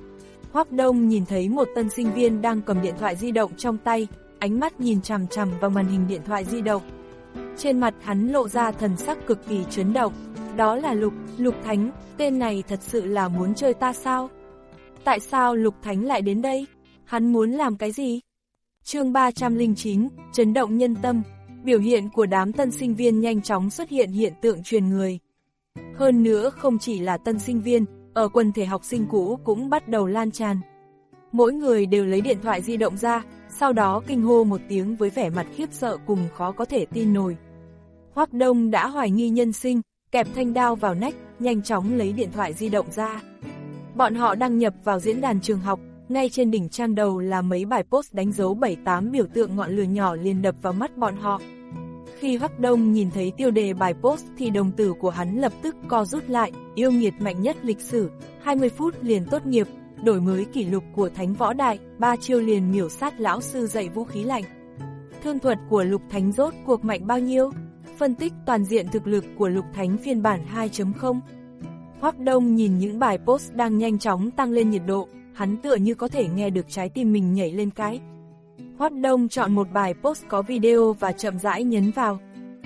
Hoắc Đông nhìn thấy một tân sinh viên đang cầm điện thoại di động trong tay, ánh mắt nhìn chằm chằm vào màn hình điện thoại di động. Trên mặt hắn lộ ra thần sắc cực kỳ chấn động, đó là Lục, Lục Thánh, tên này thật sự là muốn chơi ta sao? Tại sao Lục Thánh lại đến đây? Hắn muốn làm cái gì? Chương ba trăm lẻ chín, chấn động nhân tâm, biểu hiện của đám tân sinh viên nhanh chóng xuất hiện hiện tượng truyền người. Hơn nữa không chỉ là tân sinh viên, ở quần thể học sinh cũ cũng bắt đầu lan tràn. Mỗi người đều lấy điện thoại di động ra, sau đó kinh hô một tiếng với vẻ mặt khiếp sợ cùng khó có thể tin nổi. Hoắc Đông đã hoài nghi nhân sinh, kẹp thanh đao vào nách, nhanh chóng lấy điện thoại di động ra. Bọn họ đăng nhập vào diễn đàn trường học, ngay trên đỉnh trang đầu là mấy bài post đánh dấu bảy tám biểu tượng ngọn lửa nhỏ liền đập vào mắt bọn họ. Khi Hoắc Đông nhìn thấy tiêu đề bài post thì đồng tử của hắn lập tức co rút lại, yêu nghiệt mạnh nhất lịch sử, hai mươi phút liền tốt nghiệp, đổi mới kỷ lục của Thánh Võ Đại, ba chiêu liền miểu sát lão sư dạy vũ khí lạnh. Thương thuật của Lục Thánh rốt cuộc mạnh bao nhiêu? Phân tích toàn diện thực lực của Lục Thánh phiên bản hai chấm không. Hoắc Đông nhìn những bài post đang nhanh chóng tăng lên nhiệt độ, hắn tựa như có thể nghe được trái tim mình nhảy lên cái. Hoắc Đông chọn một bài post có video và chậm rãi nhấn vào.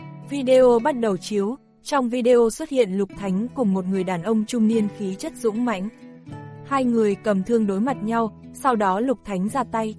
Video bắt đầu chiếu, trong video xuất hiện Lục Thánh cùng một người đàn ông trung niên khí chất dũng mãnh. Hai người cầm thương đối mặt nhau, sau đó Lục Thánh ra tay.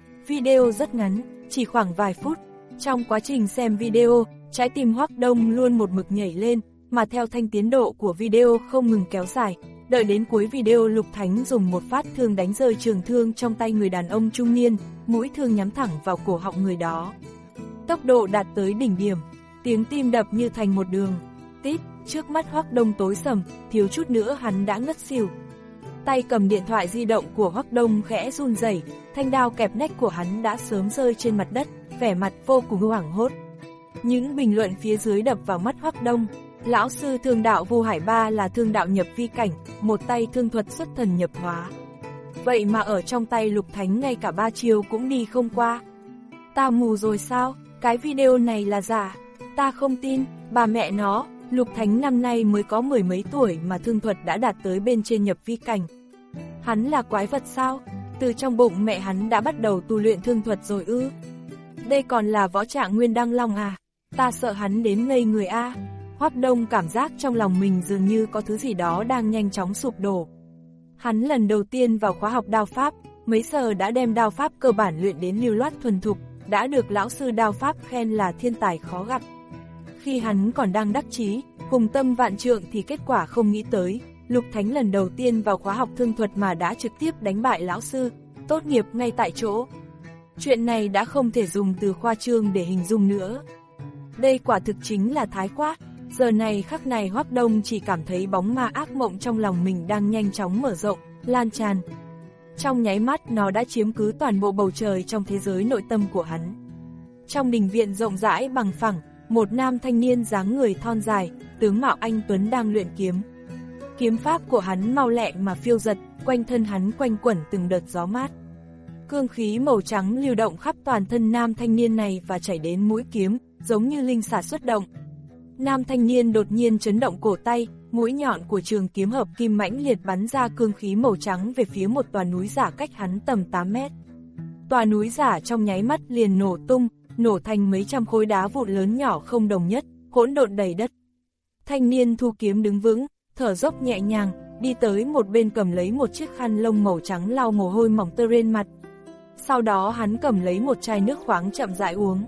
Video rất ngắn, chỉ khoảng vài phút. Trong quá trình xem video, trái tim Hoắc Đông luôn một mực nhảy lên, mà theo thanh tiến độ của video không ngừng kéo dài. Đợi đến cuối video Lục Thánh dùng một phát thương đánh rơi trường thương trong tay người đàn ông trung niên, mũi thương nhắm thẳng vào cổ họng người đó. Tốc độ đạt tới đỉnh điểm, tiếng tim đập như thành một đường. Tít, trước mắt Hoắc Đông tối sầm, thiếu chút nữa hắn đã ngất xỉu. Tay cầm điện thoại di động của Hoắc Đông khẽ run rẩy, thanh đao kẹp nách của hắn đã sớm rơi trên mặt đất, vẻ mặt vô cùng hoảng hốt. Những bình luận phía dưới đập vào mắt Hoắc Đông. Lão sư thương đạo Vu Hải Ba là thương đạo nhập vi cảnh, một tay thương thuật xuất thần nhập hóa. Vậy mà ở trong tay Lục Thánh ngay cả ba chiêu cũng đi không qua. Ta mù rồi sao? Cái video này là giả. Ta không tin, bà mẹ nó, Lục Thánh năm nay mới có mười mấy tuổi mà thương thuật đã đạt tới bên trên nhập vi cảnh. Hắn là quái vật sao? Từ trong bụng mẹ hắn đã bắt đầu tu luyện thương thuật rồi ư? Đây còn là võ trạng Nguyên Đăng Long à? Ta sợ hắn đến ngây người a. Hoắc Đông cảm giác trong lòng mình dường như có thứ gì đó đang nhanh chóng sụp đổ. Hắn lần đầu tiên vào khóa học đao pháp, mấy giờ đã đem đao pháp cơ bản luyện đến lưu loát thuần thục, đã được lão sư đao pháp khen là thiên tài khó gặp. Khi hắn còn đang đắc chí, hùng tâm vạn trượng thì kết quả không nghĩ tới, Lục Thánh lần đầu tiên vào khóa học thương thuật mà đã trực tiếp đánh bại lão sư, tốt nghiệp ngay tại chỗ. Chuyện này đã không thể dùng từ khoa trương để hình dung nữa. Đây quả thực chính là thái quá. Giờ này khắc này Hoắc Đông chỉ cảm thấy bóng ma ác mộng trong lòng mình đang nhanh chóng mở rộng, lan tràn. Trong nháy mắt nó đã chiếm cứ toàn bộ bầu trời trong thế giới nội tâm của hắn. Trong đình viện rộng rãi bằng phẳng, một nam thanh niên dáng người thon dài, tướng mạo anh tuấn đang luyện kiếm. Kiếm pháp của hắn mau lẹ mà phiêu dật, quanh thân hắn quanh quẩn từng đợt gió mát. Cương khí màu trắng lưu động khắp toàn thân nam thanh niên này và chảy đến mũi kiếm, giống như linh xà xuất động. Nam thanh niên đột nhiên chấn động cổ tay, mũi nhọn của trường kiếm hợp kim mãnh liệt bắn ra cương khí màu trắng về phía một tòa núi giả cách hắn tầm tám mét. Tòa núi giả trong nháy mắt liền nổ tung, nổ thành mấy trăm khối đá vụn lớn nhỏ không đồng nhất, hỗn độn đầy đất. Thanh niên thu kiếm đứng vững, thở dốc nhẹ nhàng, đi tới một bên cầm lấy một chiếc khăn lông màu trắng lau mồ hôi mỏng tơ trên mặt. Sau đó hắn cầm lấy một chai nước khoáng chậm rãi uống.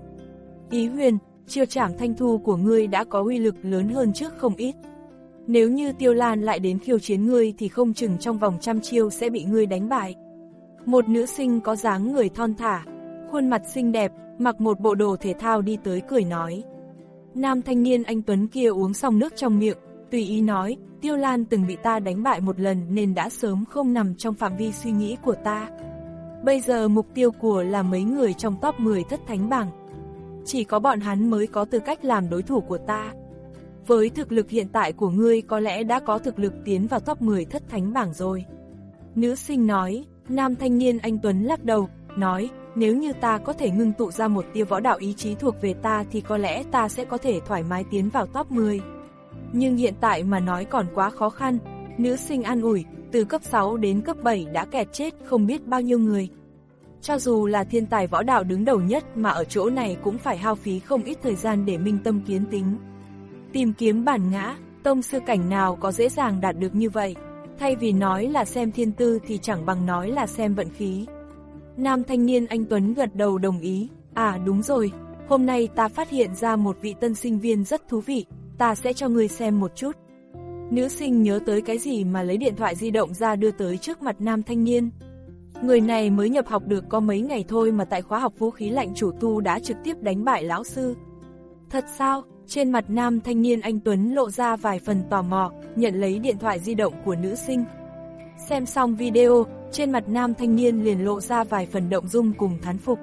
Ý Huyền, chiêu trảm thanh thu của ngươi đã có uy lực lớn hơn trước không ít. Nếu như Tiêu Lan lại đến khiêu chiến ngươi thì không chừng trong vòng trăm chiêu sẽ bị ngươi đánh bại. Một nữ sinh có dáng người thon thả, khuôn mặt xinh đẹp, mặc một bộ đồ thể thao đi tới cười nói. Nam thanh niên anh tuấn kia uống xong nước trong miệng, tùy ý nói, Tiêu Lan từng bị ta đánh bại một lần nên đã sớm không nằm trong phạm vi suy nghĩ của ta. Bây giờ mục tiêu của là mấy người trong top mười thất thánh bảng. Chỉ có bọn hắn mới có tư cách làm đối thủ của ta. Với thực lực hiện tại của ngươi có lẽ đã có thực lực tiến vào top mười thất thánh bảng rồi. Nữ sinh nói, nam thanh niên anh tuấn lắc đầu, nói, nếu như ta có thể ngưng tụ ra một tia võ đạo ý chí thuộc về ta thì có lẽ ta sẽ có thể thoải mái tiến vào top mười. Nhưng hiện tại mà nói còn quá khó khăn. Nữ sinh an ủi, từ cấp sáu đến cấp bảy đã kẹt chết không biết bao nhiêu người. Cho dù là thiên tài võ đạo đứng đầu nhất mà ở chỗ này cũng phải hao phí không ít thời gian để minh tâm kiến tính. Tìm kiếm bản ngã, tông sư cảnh nào có dễ dàng đạt được như vậy, thay vì nói là xem thiên tư thì chẳng bằng nói là xem vận khí. Nam thanh niên anh Tuấn gật đầu đồng ý, à đúng rồi, hôm nay ta phát hiện ra một vị tân sinh viên rất thú vị, ta sẽ cho ngươi xem một chút. Nữ sinh nhớ tới cái gì mà lấy điện thoại di động ra đưa tới trước mặt nam thanh niên. Người này mới nhập học được có mấy ngày thôi mà tại khóa học vũ khí lạnh chủ tu đã trực tiếp đánh bại lão sư. Thật sao? Trên mặt nam thanh niên anh Tuấn lộ ra vài phần tò mò, nhận lấy điện thoại di động của nữ sinh. Xem xong video, trên mặt nam thanh niên liền lộ ra vài phần động dung cùng thán phục.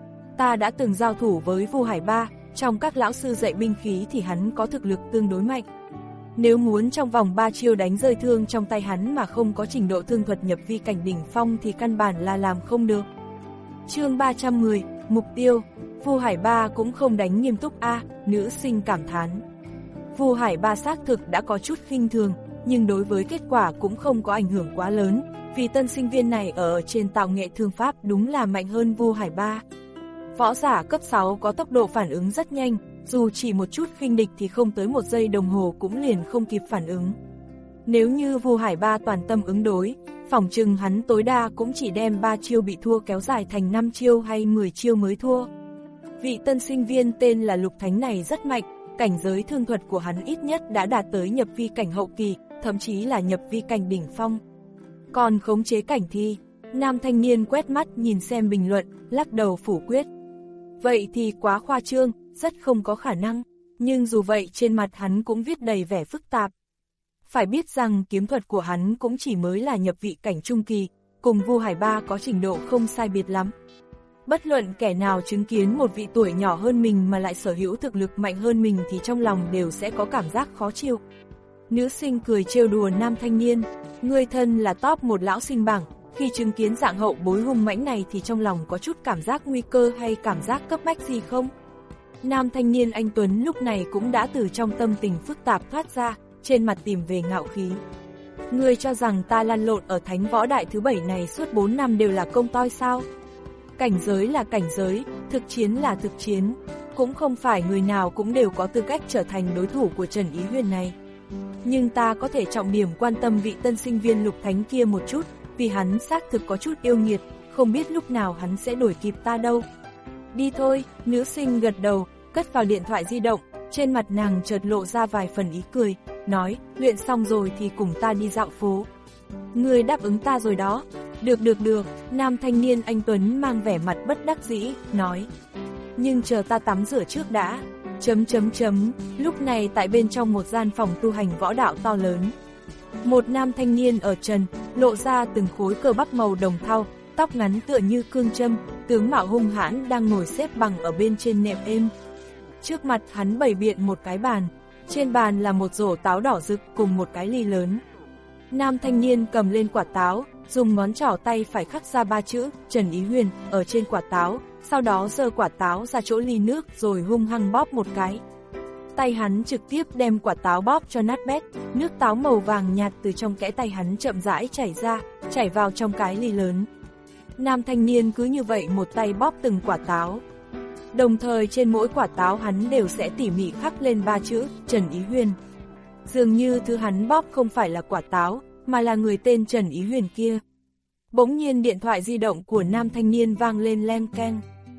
Ta đã từng giao thủ với Vu Hải Ba, trong các lão sư dạy binh khí thì hắn có thực lực tương đối mạnh. Nếu muốn trong vòng ba chiêu đánh rơi thương trong tay hắn mà không có trình độ thương thuật nhập vi cảnh đỉnh phong thì căn bản là làm không được. Chương ba trăm mười, mục tiêu. Vu Hải Ba cũng không đánh nghiêm túc a, à, nữ sinh cảm thán. Vu Hải Ba xác thực đã có chút khinh thường, nhưng đối với kết quả cũng không có ảnh hưởng quá lớn, vì tân sinh viên này ở trên tạo nghệ thương pháp đúng là mạnh hơn Vu Hải Ba. Võ giả cấp sáu có tốc độ phản ứng rất nhanh, dù chỉ một chút khinh địch thì không tới một giây đồng hồ cũng liền không kịp phản ứng. Nếu như Vu Hải Ba toàn tâm ứng đối, phỏng chừng hắn tối đa cũng chỉ đem ba chiêu bị thua kéo dài thành năm chiêu hay mười chiêu mới thua. Vị tân sinh viên tên là Lục Thánh này rất mạnh, cảnh giới thương thuật của hắn ít nhất đã đạt tới nhập vi cảnh hậu kỳ, thậm chí là nhập vi cảnh đỉnh phong. Còn khống chế cảnh thì, nam thanh niên quét mắt nhìn xem bình luận, lắc đầu phủ quyết. Vậy thì quá khoa trương, rất không có khả năng, nhưng dù vậy trên mặt hắn cũng viết đầy vẻ phức tạp. Phải biết rằng kiếm thuật của hắn cũng chỉ mới là nhập vị cảnh trung kỳ, cùng Vu Hải Ba có trình độ không sai biệt lắm. Bất luận kẻ nào chứng kiến một vị tuổi nhỏ hơn mình mà lại sở hữu thực lực mạnh hơn mình thì trong lòng đều sẽ có cảm giác khó chịu. Nữ sinh cười trêu đùa nam thanh niên, người thân là top một lão sinh bảng, khi chứng kiến dạng hậu bối hung mãnh này thì trong lòng có chút cảm giác nguy cơ hay cảm giác cấp bách gì không? Nam thanh niên anh Tuấn lúc này cũng đã từ trong tâm tình phức tạp thoát ra, trên mặt tìm về ngạo khí. Ngươi cho rằng ta lăn lộn ở thánh võ đại thứ bảy này suốt bốn năm đều là công toi sao? Cảnh giới là cảnh giới, thực chiến là thực chiến, cũng không phải người nào cũng đều có tư cách trở thành đối thủ của Trần Ý Huyền này. Nhưng ta có thể trọng điểm quan tâm vị tân sinh viên Lục Thánh kia một chút, vì hắn xác thực có chút yêu nghiệt, không biết lúc nào hắn sẽ đuổi kịp ta đâu. Đi thôi, nữ sinh gật đầu, cất vào điện thoại di động, trên mặt nàng chợt lộ ra vài phần ý cười, nói, luyện xong rồi thì cùng ta đi dạo phố. Ngươi đáp ứng ta rồi đó. Được được được, nam thanh niên anh Tuấn mang vẻ mặt bất đắc dĩ, nói. Nhưng chờ ta tắm rửa trước đã. Chấm chấm chấm, lúc này tại bên trong một gian phòng tu hành võ đạo to lớn. Một nam thanh niên ở trần, lộ ra từng khối cơ bắp màu đồng thau, tóc ngắn tựa như cương châm, tướng mạo hung hãn đang ngồi xếp bằng ở bên trên nệm êm. Trước mặt hắn bày biện một cái bàn, trên bàn là một rổ táo đỏ rực cùng một cái ly lớn. Nam thanh niên cầm lên quả táo, dùng ngón trỏ tay phải khắc ra ba chữ Trần Ý Huyền ở trên quả táo, sau đó giơ quả táo ra chỗ ly nước rồi hung hăng bóp một cái. Tay hắn trực tiếp đem quả táo bóp cho nát bét, nước táo màu vàng nhạt từ trong kẽ tay hắn chậm rãi chảy ra, chảy vào trong cái ly lớn. Nam thanh niên cứ như vậy một tay bóp từng quả táo. Đồng thời trên mỗi quả táo hắn đều sẽ tỉ mỉ khắc lên ba chữ Trần Ý Huyền. Dường như thứ hắn bóp không phải là quả táo, mà là người tên Trần Ý Huyền kia. Bỗng nhiên điện thoại di động của nam thanh niên vang lên leng keng.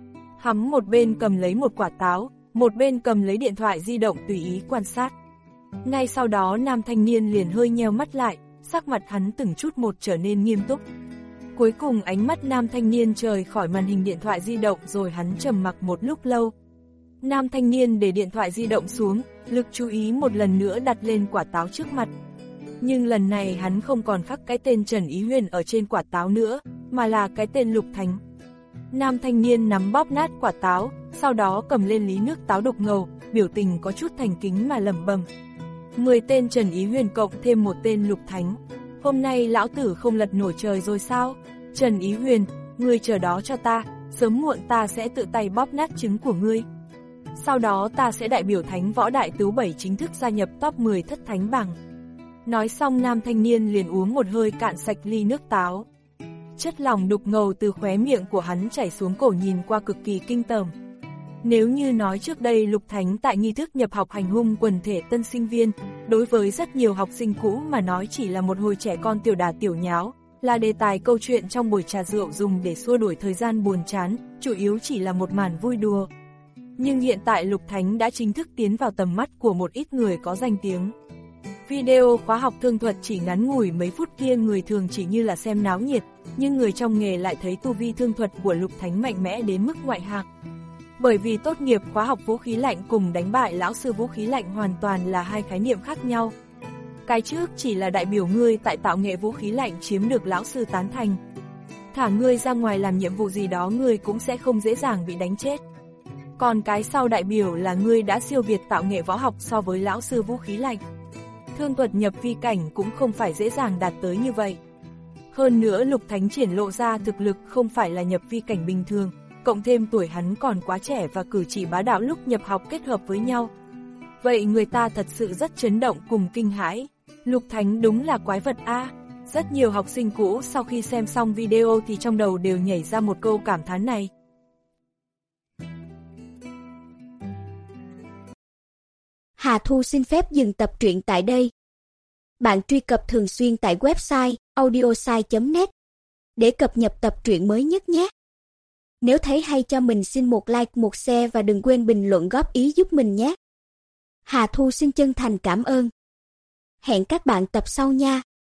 Hắn một bên cầm lấy một quả táo, một bên cầm lấy điện thoại di động tùy ý quan sát. Ngay sau đó nam thanh niên liền hơi nheo mắt lại, sắc mặt hắn từng chút một trở nên nghiêm túc. Cuối cùng ánh mắt nam thanh niên rời khỏi màn hình điện thoại di động rồi hắn trầm mặc một lúc lâu. Nam thanh niên để điện thoại di động xuống, lực chú ý một lần nữa đặt lên quả táo trước mặt. Nhưng lần này hắn không còn khắc cái tên Trần Ý Huyền ở trên quả táo nữa, mà là cái tên Lục Thánh. Nam thanh niên nắm bóp nát quả táo, sau đó cầm lên lý nước táo đục ngầu, biểu tình có chút thành kính mà lẩm bẩm. Mười tên Trần Ý Huyền cộng thêm một tên Lục Thánh. Hôm nay lão tử không lật nổi trời rồi sao? Trần Ý Huyền, ngươi chờ đó cho ta, sớm muộn ta sẽ tự tay bóp nát trứng của ngươi. Sau đó ta sẽ đại biểu Thánh Võ Đại Tứ bảy chính thức gia nhập top mười thất thánh bảng. Nói xong nam thanh niên liền uống một hơi cạn sạch ly nước táo. Chất lỏng đục ngầu từ khóe miệng của hắn chảy xuống cổ nhìn qua cực kỳ kinh tởm. Nếu như nói trước đây Lục Thánh tại nghi thức nhập học hành hung quần thể tân sinh viên, đối với rất nhiều học sinh cũ mà nói chỉ là một hồi trẻ con tiểu đà tiểu nháo, là đề tài câu chuyện trong buổi trà rượu dùng để xua đuổi thời gian buồn chán, chủ yếu chỉ là một màn vui đùa. Nhưng hiện tại Lục Thánh đã chính thức tiến vào tầm mắt của một ít người có danh tiếng. Video khóa học thương thuật chỉ ngắn ngủi mấy phút kia người thường chỉ như là xem náo nhiệt, nhưng người trong nghề lại thấy tu vi thương thuật của Lục Thánh mạnh mẽ đến mức ngoại hạng. Bởi vì tốt nghiệp khóa học vũ khí lạnh cùng đánh bại lão sư vũ khí lạnh hoàn toàn là hai khái niệm khác nhau. Cái trước chỉ là đại biểu ngươi tại tạo nghệ vũ khí lạnh chiếm được lão sư tán thành. Thả ngươi ra ngoài làm nhiệm vụ gì đó ngươi cũng sẽ không dễ dàng bị đánh chết. Còn cái sau đại biểu là ngươi đã siêu việt tạo nghệ võ học so với lão sư vũ khí lạnh. Thương thuật nhập vi cảnh cũng không phải dễ dàng đạt tới như vậy. Hơn nữa Lục Thánh triển lộ ra thực lực không phải là nhập vi cảnh bình thường, cộng thêm tuổi hắn còn quá trẻ và cử chỉ bá đạo lúc nhập học kết hợp với nhau. Vậy người ta thật sự rất chấn động cùng kinh hãi. Lục Thánh đúng là quái vật a. Rất nhiều học sinh cũ sau khi xem xong video thì trong đầu đều nhảy ra một câu cảm thán này. Hà Thu xin phép dừng tập truyện tại đây. Bạn truy cập thường xuyên tại website audiosai chấm net để cập nhật tập truyện mới nhất nhé. Nếu thấy hay cho mình xin một like, một share và đừng quên bình luận góp ý giúp mình nhé. Hà Thu xin chân thành cảm ơn. Hẹn các bạn tập sau nha.